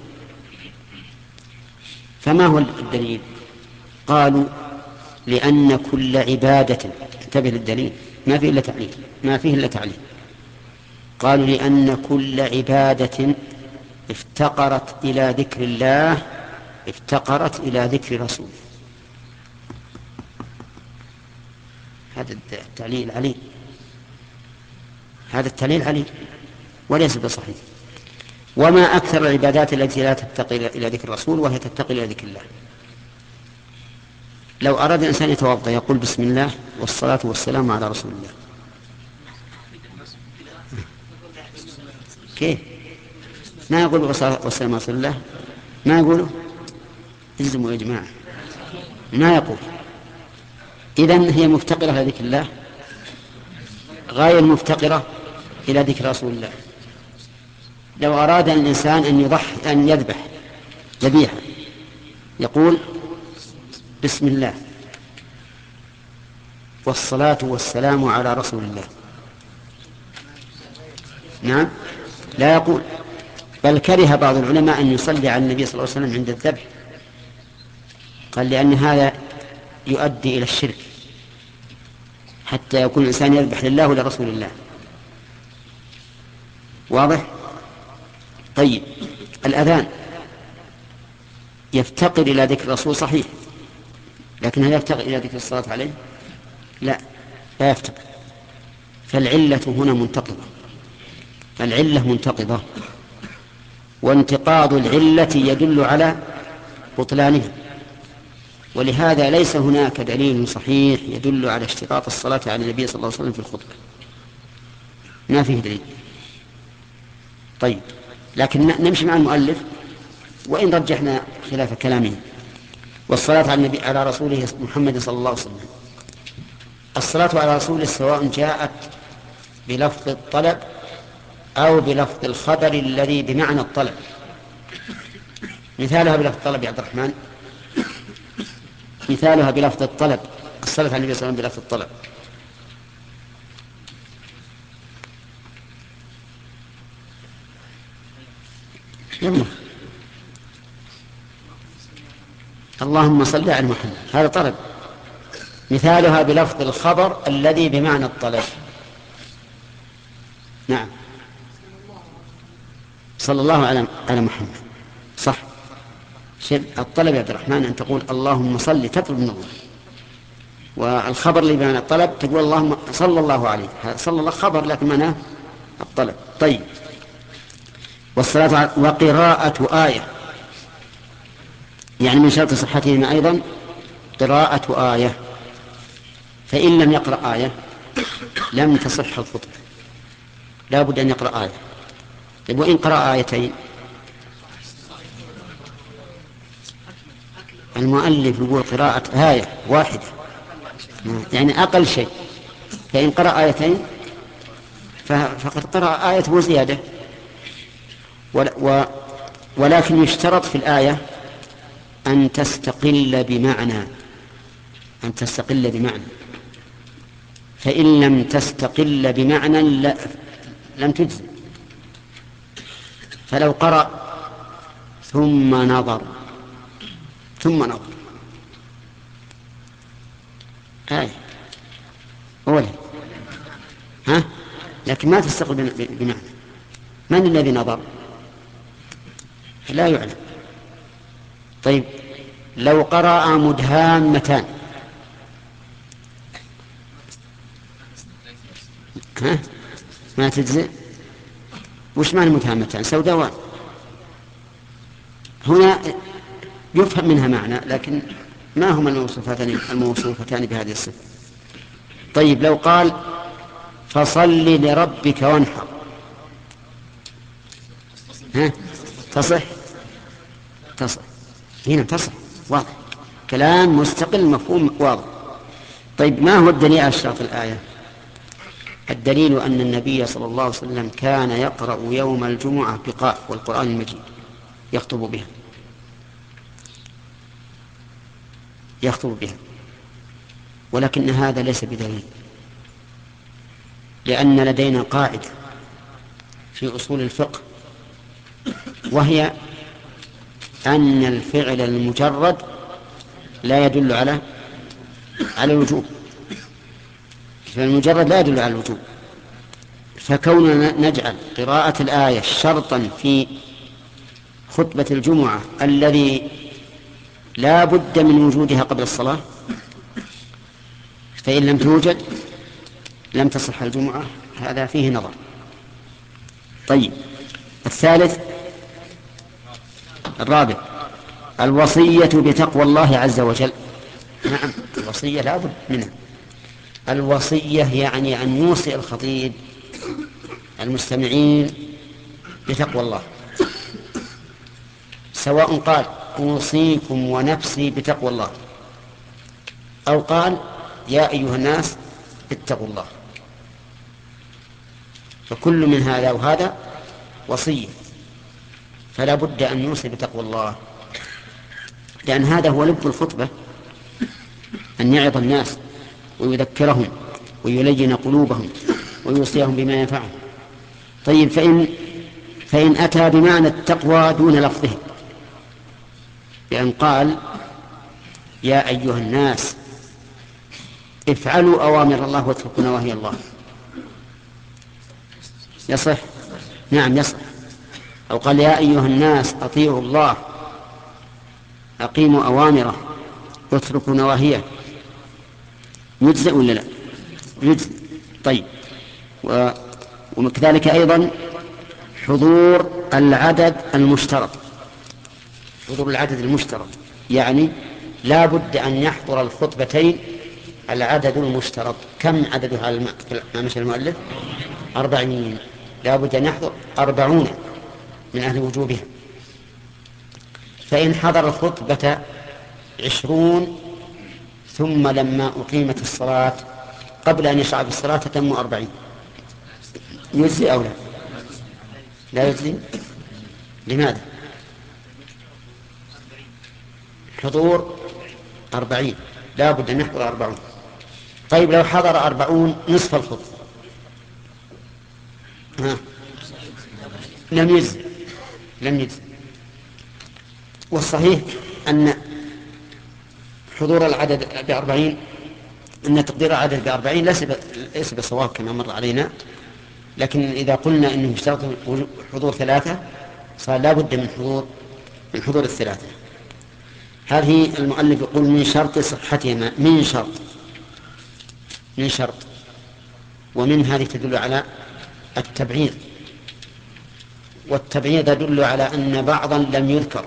فما هو الدليل؟ قالوا لأن كل عبادة، انتبه للدليل ما فيه إلا تعليل ما فيه إلا تعليل قالوا لأن كل عبادة افتقرت إلى ذكر الله افتقرت إلى ذكر رسوله. هذا التعليل عليه هذا التعليل عليه وليس بصحيح. وما أكثر العبادات التي لا تتقي إلى ذكر الرسول وهي تتقي إلى ذكر الله. لو أراد الإنسان يتوضأ يقول بسم الله والصلاة والسلام على رسول الله، كيف؟ ما يقول والصلاة والسلام على رسول الله، ما يقوله الزموا يا جماعة، ما يقول. إذن هي مفتقرة إلى ذكر الله غاية المفتقرة إلى ذكر رسول الله. لو أراد الإنسان أن يضحي أن يذبح ذبيحة يقول بسم الله والصلاة والسلام على رسول الله، نعم لا يقول، بل كره بعض العلماء أن يصلي على النبي صلى الله عليه وسلم عند الذبح، قال لأن هذا يؤدي إلى الشرك حتى يكون الإنسان يذبح لله ولرسول الله. واضح؟ طيب، الأذان يفتقر إلى ذكر الرسول صحيح، لكن هل يفتقر إلى ذكر الصلاة عليه؟ لا، لا يفتقر. فالعلة هنا منتقضة، العلة منتقضة، وانتقاض العلة يدل على بطلانها، ولهذا ليس هناك دليل صحيح يدل على اشتراط الصلاة على النبي صلى الله عليه وسلم في الخطبة، ما فيه دليل. طيب، لكن نمشي مع المؤلف وإن رجحنا خلاف كلامه. والصلاة على النبي على رسوله محمد صلى الله عليه وسلم، الصلاة على رسوله سواء جاءت بلفظ الطلب أو بلفظ الخبر الذي بمعنى الطلب. مثالها بلفظ الطلب يا عبد الرحمن، مثالها بلفظ الطلب، الصلاة على النبي صلى الله عليه وسلم بلفظ الطلب. يلا. اللهم صل على محمد، هذا طلب. مثالها بلفظ الخبر الذي بمعنى الطلب. نعم، صلى الله على على محمد، صح. الطلب يا عبد الرحمن أن تقول اللهم صل، تطلب من الله، والخبر اللي بمعنى الطلب تقول اللهم صلى الله عليه. صلى الله خبر لكن معناه الطلب. طيب، والصلاة وقراءة آية، يعني من شرط صحتهما أيضا قراءة آية، فإن لم يقرأ آية لم تصح الخطبة، لا بد أن يقرأ آية. وإن قرأ آيتين المؤلف يقول قراءة آية واحدة يعني أقل شيء، فإن قرأ آيتين فقد قرأ آية وزيادة. ولكن يشترط في الآية أن تستقل بمعنى أن تستقل بمعنى فإن لم تستقل بمعنى لم تجزي. فلو قرأ ثم نظر ثم نظر آية أولا ها، لكن ما تستقل بمعنى. من الذي نظر؟ لا يعلم. طيب لو قرأ مدهامتان ها ما تجزئ. وش معنى مدهامتان؟ سوداوان. هنا يفهم منها معنى، لكن ما هما الموصوفتان الموصوفتان بهذه الصفة؟ طيب لو قال فصل لربك وانحر ها تصح؟ تصح هنا تصح، واضح، كلام مستقل مفهوم واضح. طيب ما هو الدليل على اشتراط الآية؟ الدليل أن النبي صلى الله عليه وسلم كان يقرأ يوم الجمعة بقاف والقرآن المجيد يخطب بها يخطب بها ولكن هذا ليس بدليل، لأن لدينا قاعدة في أصول الفقه، وهي أن الفعل المجرد لا يدل على على الوجوب. فالمجرد لا يدل على الوجوب، فكوننا نجعل قراءة الآية شرطا في خطبة الجمعة الذي لا بد من وجودها قبل الصلاة، فإن لم توجد لم تصح الجمعة، هذا فيه نظر. طيب الثالث الرابع الوصية بتقوى الله عز وجل. نعم الوصية لا بد منها. الوصية يعني أن يوصي الخطيب المستمعين بتقوى الله، سواء قال أوصيكم ونفسي بتقوى الله أو قال يا أيها الناس اتقوا الله، فكل من هذا وهذا وصية، فلا بد أن يوصي بتقوى الله، لأن هذا هو لب الخطبة، أن يعظ الناس ويذكرهم ويلين قلوبهم ويوصيهم بما ينفعهم. طيب فإن, فإن أتى بمعنى التقوى دون لفظه، بأن قال يا أيها الناس افعلوا أوامر الله واتركوا نواهي الله، يصح؟ نعم يصح. أو قال يا أيها الناس أطيعوا الله أقيموا أوامره واتركوا نواهيه، يجزئ ولا لا؟ يجزئ. طيب و... وكذلك أيضا حضور العدد المشترط، حضور العدد المشترط يعني لا بد أن يحضر الخطبتين العدد المشترط. كم عددها على مشى المؤلف؟ أربعين، لا بد أن يحضر أربعون من أهل وجوبها. فإن حضر الخطبة عشرون ثم لما أقيمت الصلاة قبل أن يشرع بالصلاة تم أربعين، يجزي أو لا؟ لا يجزي. لماذا؟ حضور أربعين، لا بد أن يحضر أربعون. طيب لو حضر أربعون نصف الخطبة ها لم يجزي، لم يجزي. والصحيح أن حضور العدد بأربعين، أن تقدير العدد بأربعين ليس بصواب كما مر علينا، لكن إذا قلنا أنه يشترط حضور ثلاثة صار لا بد من حضور من حضور الثلاثة. هذه المؤلف يقول من شرط صحتهما، من شرط من شرط ومن هذه تدل على التبعيض، والتبعيض يدل على أن بعضا لم يذكر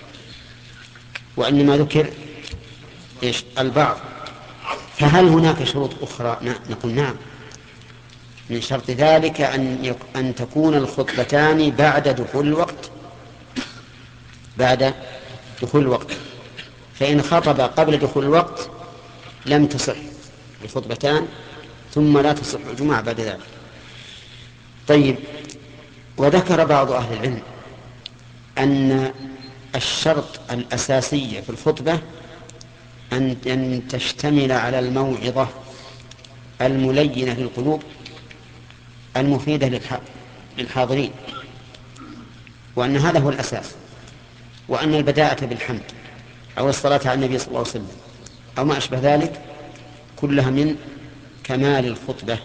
وإنما ذكر إيش البعض. فهل هناك شروط أخرى؟ نقول نعم، من شرط ذلك أن أن تكون الخطبتان بعد دخول الوقت، بعد دخول الوقت. فإن خطب قبل دخول الوقت لم تصح الخطبتان، ثم لا تصح الجمعة بعد ذلك. طيب، وذكر بعض أهل العلم أن الشرط الأساسي في الخطبة أن تشتمل على الموعظة الملينة للقلوب المفيدة للحاضرين، وأن هذا هو الأساس، وأن البداءة بالحمد أو الصلاة على النبي صلى الله عليه وسلم أو ما أشبه ذلك كلها من كمال الخطبة،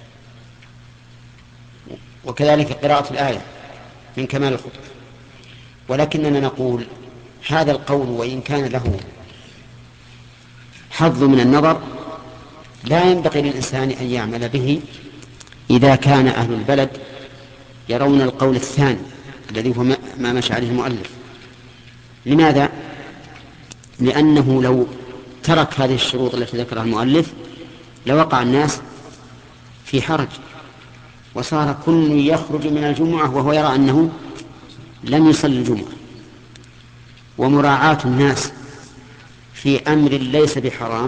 وكذلك قراءة الآية من كمال الخطبة. ولكننا نقول هذا القول وإن كان له حظ من النظر لا ينبغي للإنسان أن يعمل به إذا كان أهل البلد يرون القول الثاني الذي هو ما مشى عليه المؤلف. لماذا؟ لأنه لو ترك هذه الشروط التي ذكرها المؤلف لوقع الناس في حرج، وصار كل يخرج من الجمعة وهو يرى أنه لم يصلي الجمعة. ومراعاة الناس في أمر ليس بحرام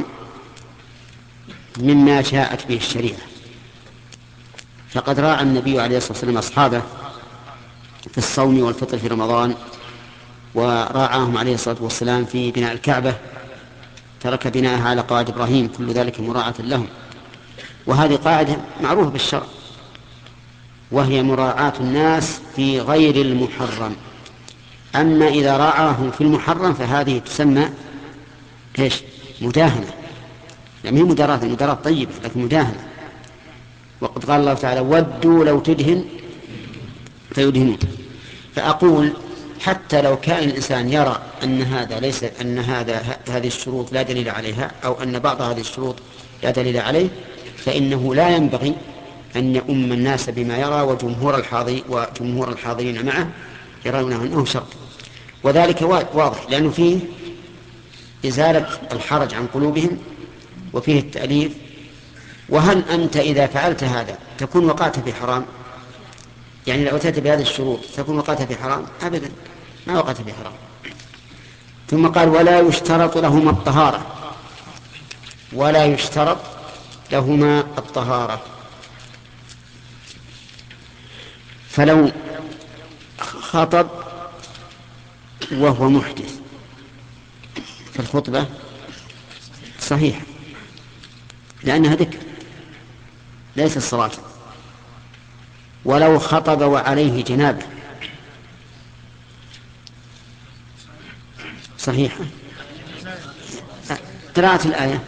مما جاءت به الشريعة، فقد راعى النبي عليه الصلاة والسلام أصحابه في الصوم والفطر في رمضان، وراعاهم عليه الصلاة والسلام في بناء الكعبة، ترك بناءها على قواعد إبراهيم، كل ذلك مراعاة لهم. وهذه قاعدة معروفة بالشرع، وهي مراعاة الناس في غير المحرم. أما إذا راعاهم في المحرم فهذه تسمى إيش؟ مداهنة. يعني هي مداراة، مداراة طيبة لكن مداهنة. وقد قال الله تعالى ودوا لو تدهن فيدهنون. فأقول حتى لو كان الإنسان يرى أن هذا ليس أن هذا هذه الشروط لا دليل عليها، أو أن بعض هذه الشروط لا دليل عليه، فإنه لا ينبغي أن يؤم الناس بما يرى، وجمهور الحاضرين وجمهور الحاضرين معه يرون أنه شرط. وذلك واضح لأنه فيه إزالة الحرج عن قلوبهم وفيه التأليف. وهل أنت إذا فعلت هذا تكون وقعت في حرام؟ يعني لو أتيت بهذه الشروط تكون وقعت في حرام؟ أبدا، ما وقعت في حرام. ثم قال ولا يشترط لهما الطهارة، ولا يشترط لهما الطهارة. فلو خطب وهو محدث فالخطبة صحيحة لأنها ذكر ليس الصلاة. ولو خطب وعليه جنابه صحيحة. قراءة الآية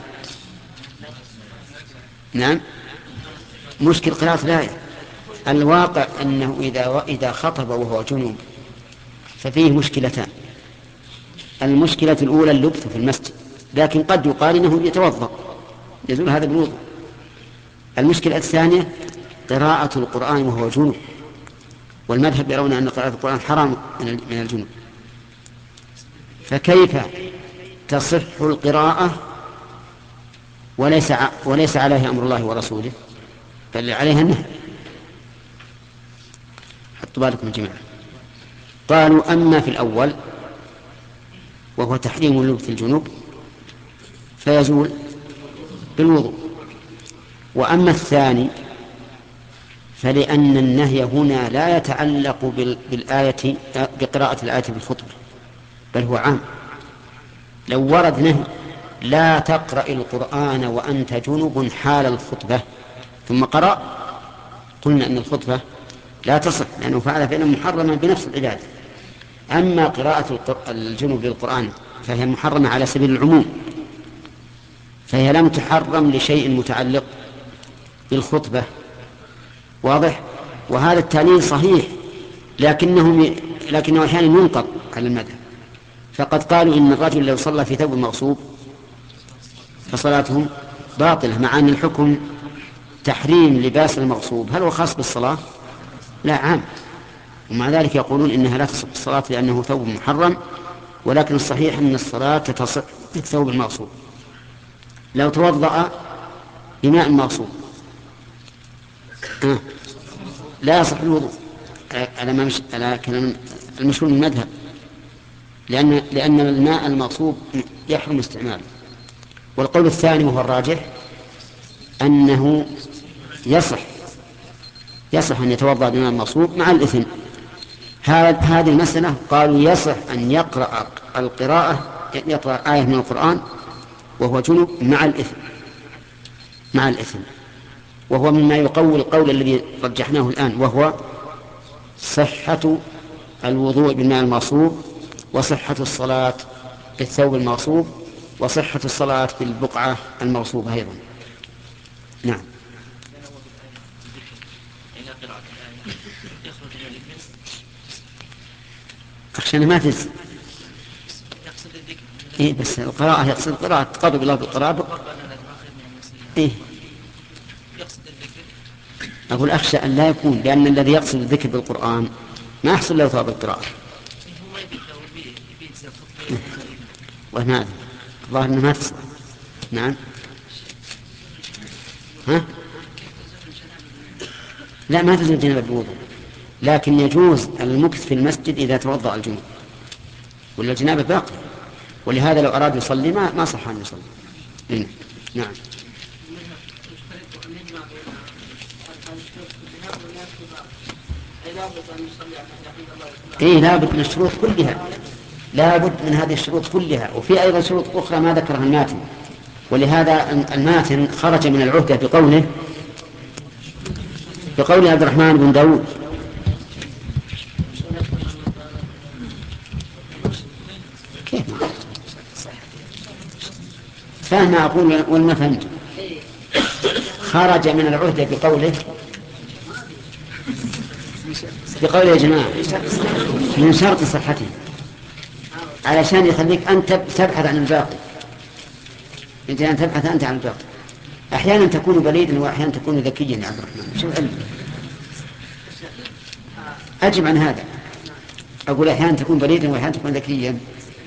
نعم، مشكل قراءة الآية. الواقع أنه إذا إذا خطب وهو جنوب ففيه مشكلتان. المشكلة الأولى اللبث في المسجد، لكن قد يقال إنه يتوضأ يزول هذا بالوضوء. المشكلة الثانية قراءة القرآن وهو جنوب، والمذهب يرون أن قراءة القرآن حرام من الجنوب. فكيف تصح القراءة وليس وليس عليها أمر الله ورسوله، بل عليها النهي؟ حطوا بالكم جميعا. قالوا أما في الأول وهو تحريم اللبث الجنوب فيزول بالوضوء، وأما الثاني فلأن النهي هنا لا يتعلق بالآية بقراءة الآية في الخطبة، بل هو عام. لو ورد نهي لا تقرأ القرآن وأنت جنب حال الخطبة ثم قرأ، قلنا أن الخطبة لا تصح لأنه فعل فعلا محرما بنفس العبادة. أما قراءة الجنب للقرآن فهي محرمة على سبيل العموم، فهي لم تحرم لشيء متعلق بالخطبة. واضح؟ وهذا التعليل صحيح، لكنه لكنه أحيانا ينقض على المذهب. فقد قالوا إن الرجل لو صلى في ثوب مغصوب فصلاته باطلة، مع أن الحكم تحريم لباس المغصوب. هل هو خاص بالصلاة؟ لا، عام. ومع ذلك يقولون إنها لا تصح الصلاة لأنه ثوب محرم، ولكن الصحيح أن الصلاة تصح بالثوب المغصوب. لو توضأ بماء مغصوب آه. لا يصح الوضوء على ما مش... على كلام المشهور من المذهب، لأن لأن الماء المغصوب يحرم استعماله. والقول الثاني وهو الراجح أنه يصح يصح أن يتوضأ بماء مغصوب مع الإثم. هذه المسألة قالوا يصح أن يقرأ القراءة يقرأ آية من القرآن وهو جنب مع الإثم مع الإثم وهو مما يقوي القول الذي رجحناه الآن، وهو صحة الوضوء بالماء المغصوب وصحة الصلاة بالثوب المغصوب وصحة الصلاة بالبقعة المغصوبة أيضا. نعم. أخشى أنه ما تز إيه بس القراءة يقصد قراءة تقرب الله بالقراءة إيه أقول أخشى أن لا يكون، لأن الذي يقصد الذكر بالقرآن ما يحصل له ثواب القراءة. وهنا الظاهر أنه ما تصل. نعم. ها؟ لا ما تزول الجنابة بالوضوء، لكن يجوز المكث في المسجد إذا توضأ الجنوب، ولا الجنابة باقي، ولهذا لو أراد يصلي ما ما صح أن يصلي. إيه؟ نعم. إيه لابد من الشروط كلها، لابد من هذه الشروط كلها، وفي أيضا شروط أخرى ما ذكرها الماتن، ولهذا الماتن خرج من العهدة بقوله بقول عبد الرحمن بن داود كيف فهم أقول والما فهمت. خرج من العهدة بقوله بقوله يا جماعة من شرط صحته، علشان يخليك أنت تبحث عن الباقي، أنت أن تبحث أنت عن الباقي. أحيانا تكون بليدا وأحيانا تكون ذكيا يا عبد الرحمن، شو علم؟ أجب عن هذا. أقول أحيانا تكون بليدا وأحيانا تكون ذكيا.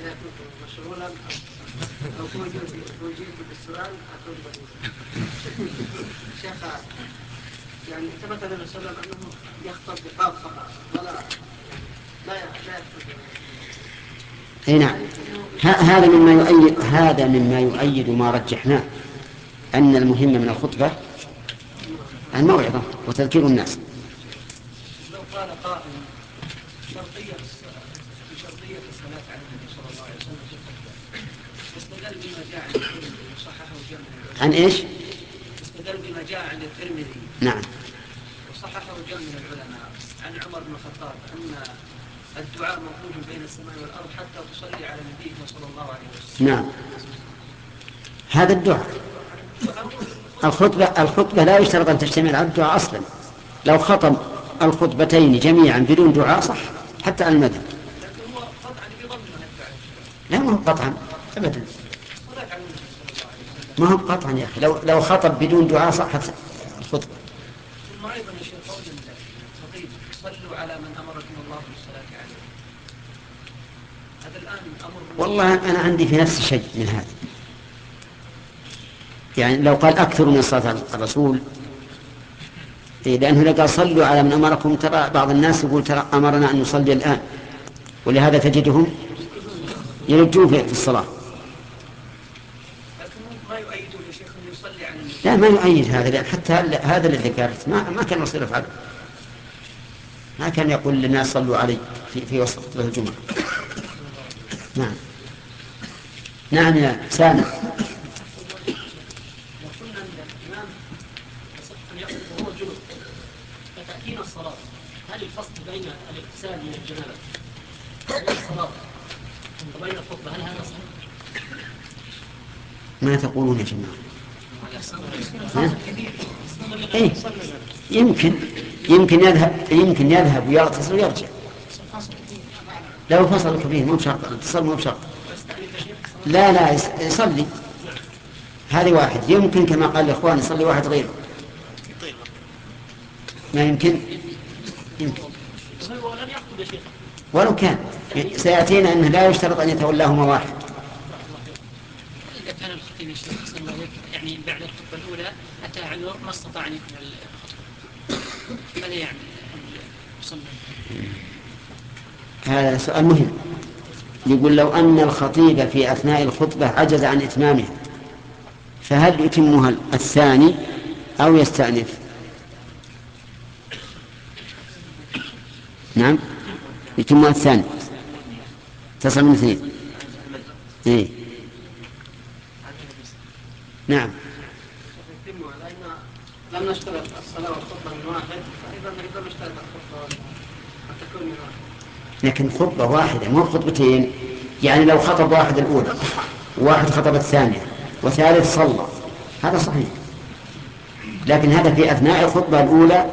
يعني ثبت النبي صلى الله عليه وسلم أنه يخطب بقاف فقط ولا لا يخطب. اي نعم. هذا مما يؤيد هذا مما يؤيد ما رجحناه أن المهم من الخطبة الموعظة وتذكير الناس. لو قال قائل شرطية شرطية الصلاة على النبي صلى الله عليه وسلم في الخطبة، استدل بما جاء عن الترمذي وصححه الجمع. عن إيش؟ استدل بما جاء عن الترمذي. نعم. وصححه الجمع من العلماء عن عمر بن الخطاب أن الدعاء موجود بين السماء والأرض حتى تصلي على نبيك صلى الله عليه وسلم. نعم. هذا الدعاء. الخطبة الخطبة لا يشترط أن تجتمع على الدعاء أصلا. لو خطب الخطبتين جميعا بدون دعاء صح حتى على المذهب. لكن هو قطعا بضمن الدعاء. لا ما هو قطعا أبدا. ما هو قطعا يا أخي. لو لو خطب بدون دعاء صحت الخطبة. ثم أيضا يا شيخ قول الخطيب صلوا على من أمركم الله بالصلاة عليه. هذا الآن أمر. والله أنا عندي في نفس شيء من هذا. يعني لو قال أكثر من الصلاة على الرسول، لأنه لقى صلوا على من أمركم، ترى بعض الناس يقول ترى أمرنا أن نصلي الآن، ولهذا تجدهم يلجون في الصلاة. ما يؤيدون يا شيخ أن يصلي على النبي. لا ما يؤيد هذا، لأن حتى هذا الذي ذكرت ما ما كان يصير يفعل، ما كان يقول للناس صلوا علي في في وسط خطبة الجمعة. نعم. نعم يا سامع. فتأتينا الصلاة، هل الفصل بين الاغتسال من الجنابة وبين الصلاة وبين الخطبة هل هذا صحيح؟ ما تقولون يا جماعة؟ إيه؟ يمكن يمكن يذهب يمكن يذهب ويغتسل ويرجع. لو فصل كبير مو بشرط، الاتصال مو بشرط. لا لا يصلي. هذه واحد يمكن كما قال الإخوان يصلي واحد غيره. ما يمكن؟ يمكن. هو لن يخطب يا شيخ. ولو كان سيأتينا أنه لا يشترط أن يتولاهما واحد. إذا كان الخطيب يا شيخ أحسن الله يعني بعد الخطبة الأولى أتى عذر ما استطاع أن يكمل الخطبة، ماذا يعني يصلي؟ هذا سؤال مهم. يقول لو أن الخطيب في أثناء الخطبة عجز عن إتمامها فهل يتمها الثاني أو يستأنف؟ نعم يتمها الثاني، تصل من اثنين. إيه؟ نعم. لم نشترط الصلاة والخطبة من واحد، فإذا نقدر نشترط الخطبة أن تكون من واحد. لكن خطبة واحدة مو خطبتين، يعني لو خطب واحد الأولى وواحد خطب الثانية وثالث صلى هذا صحيح، لكن هذا في أثناء الخطبة الأولى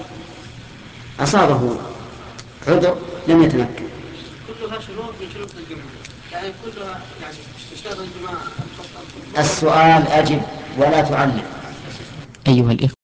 أصابه عذر لم يتمكن. كلها شروط من شروط الجمعة، يعني كلها يعني تشترط الجماعة. السؤال أجب ولا تعلم. أيها الإخوة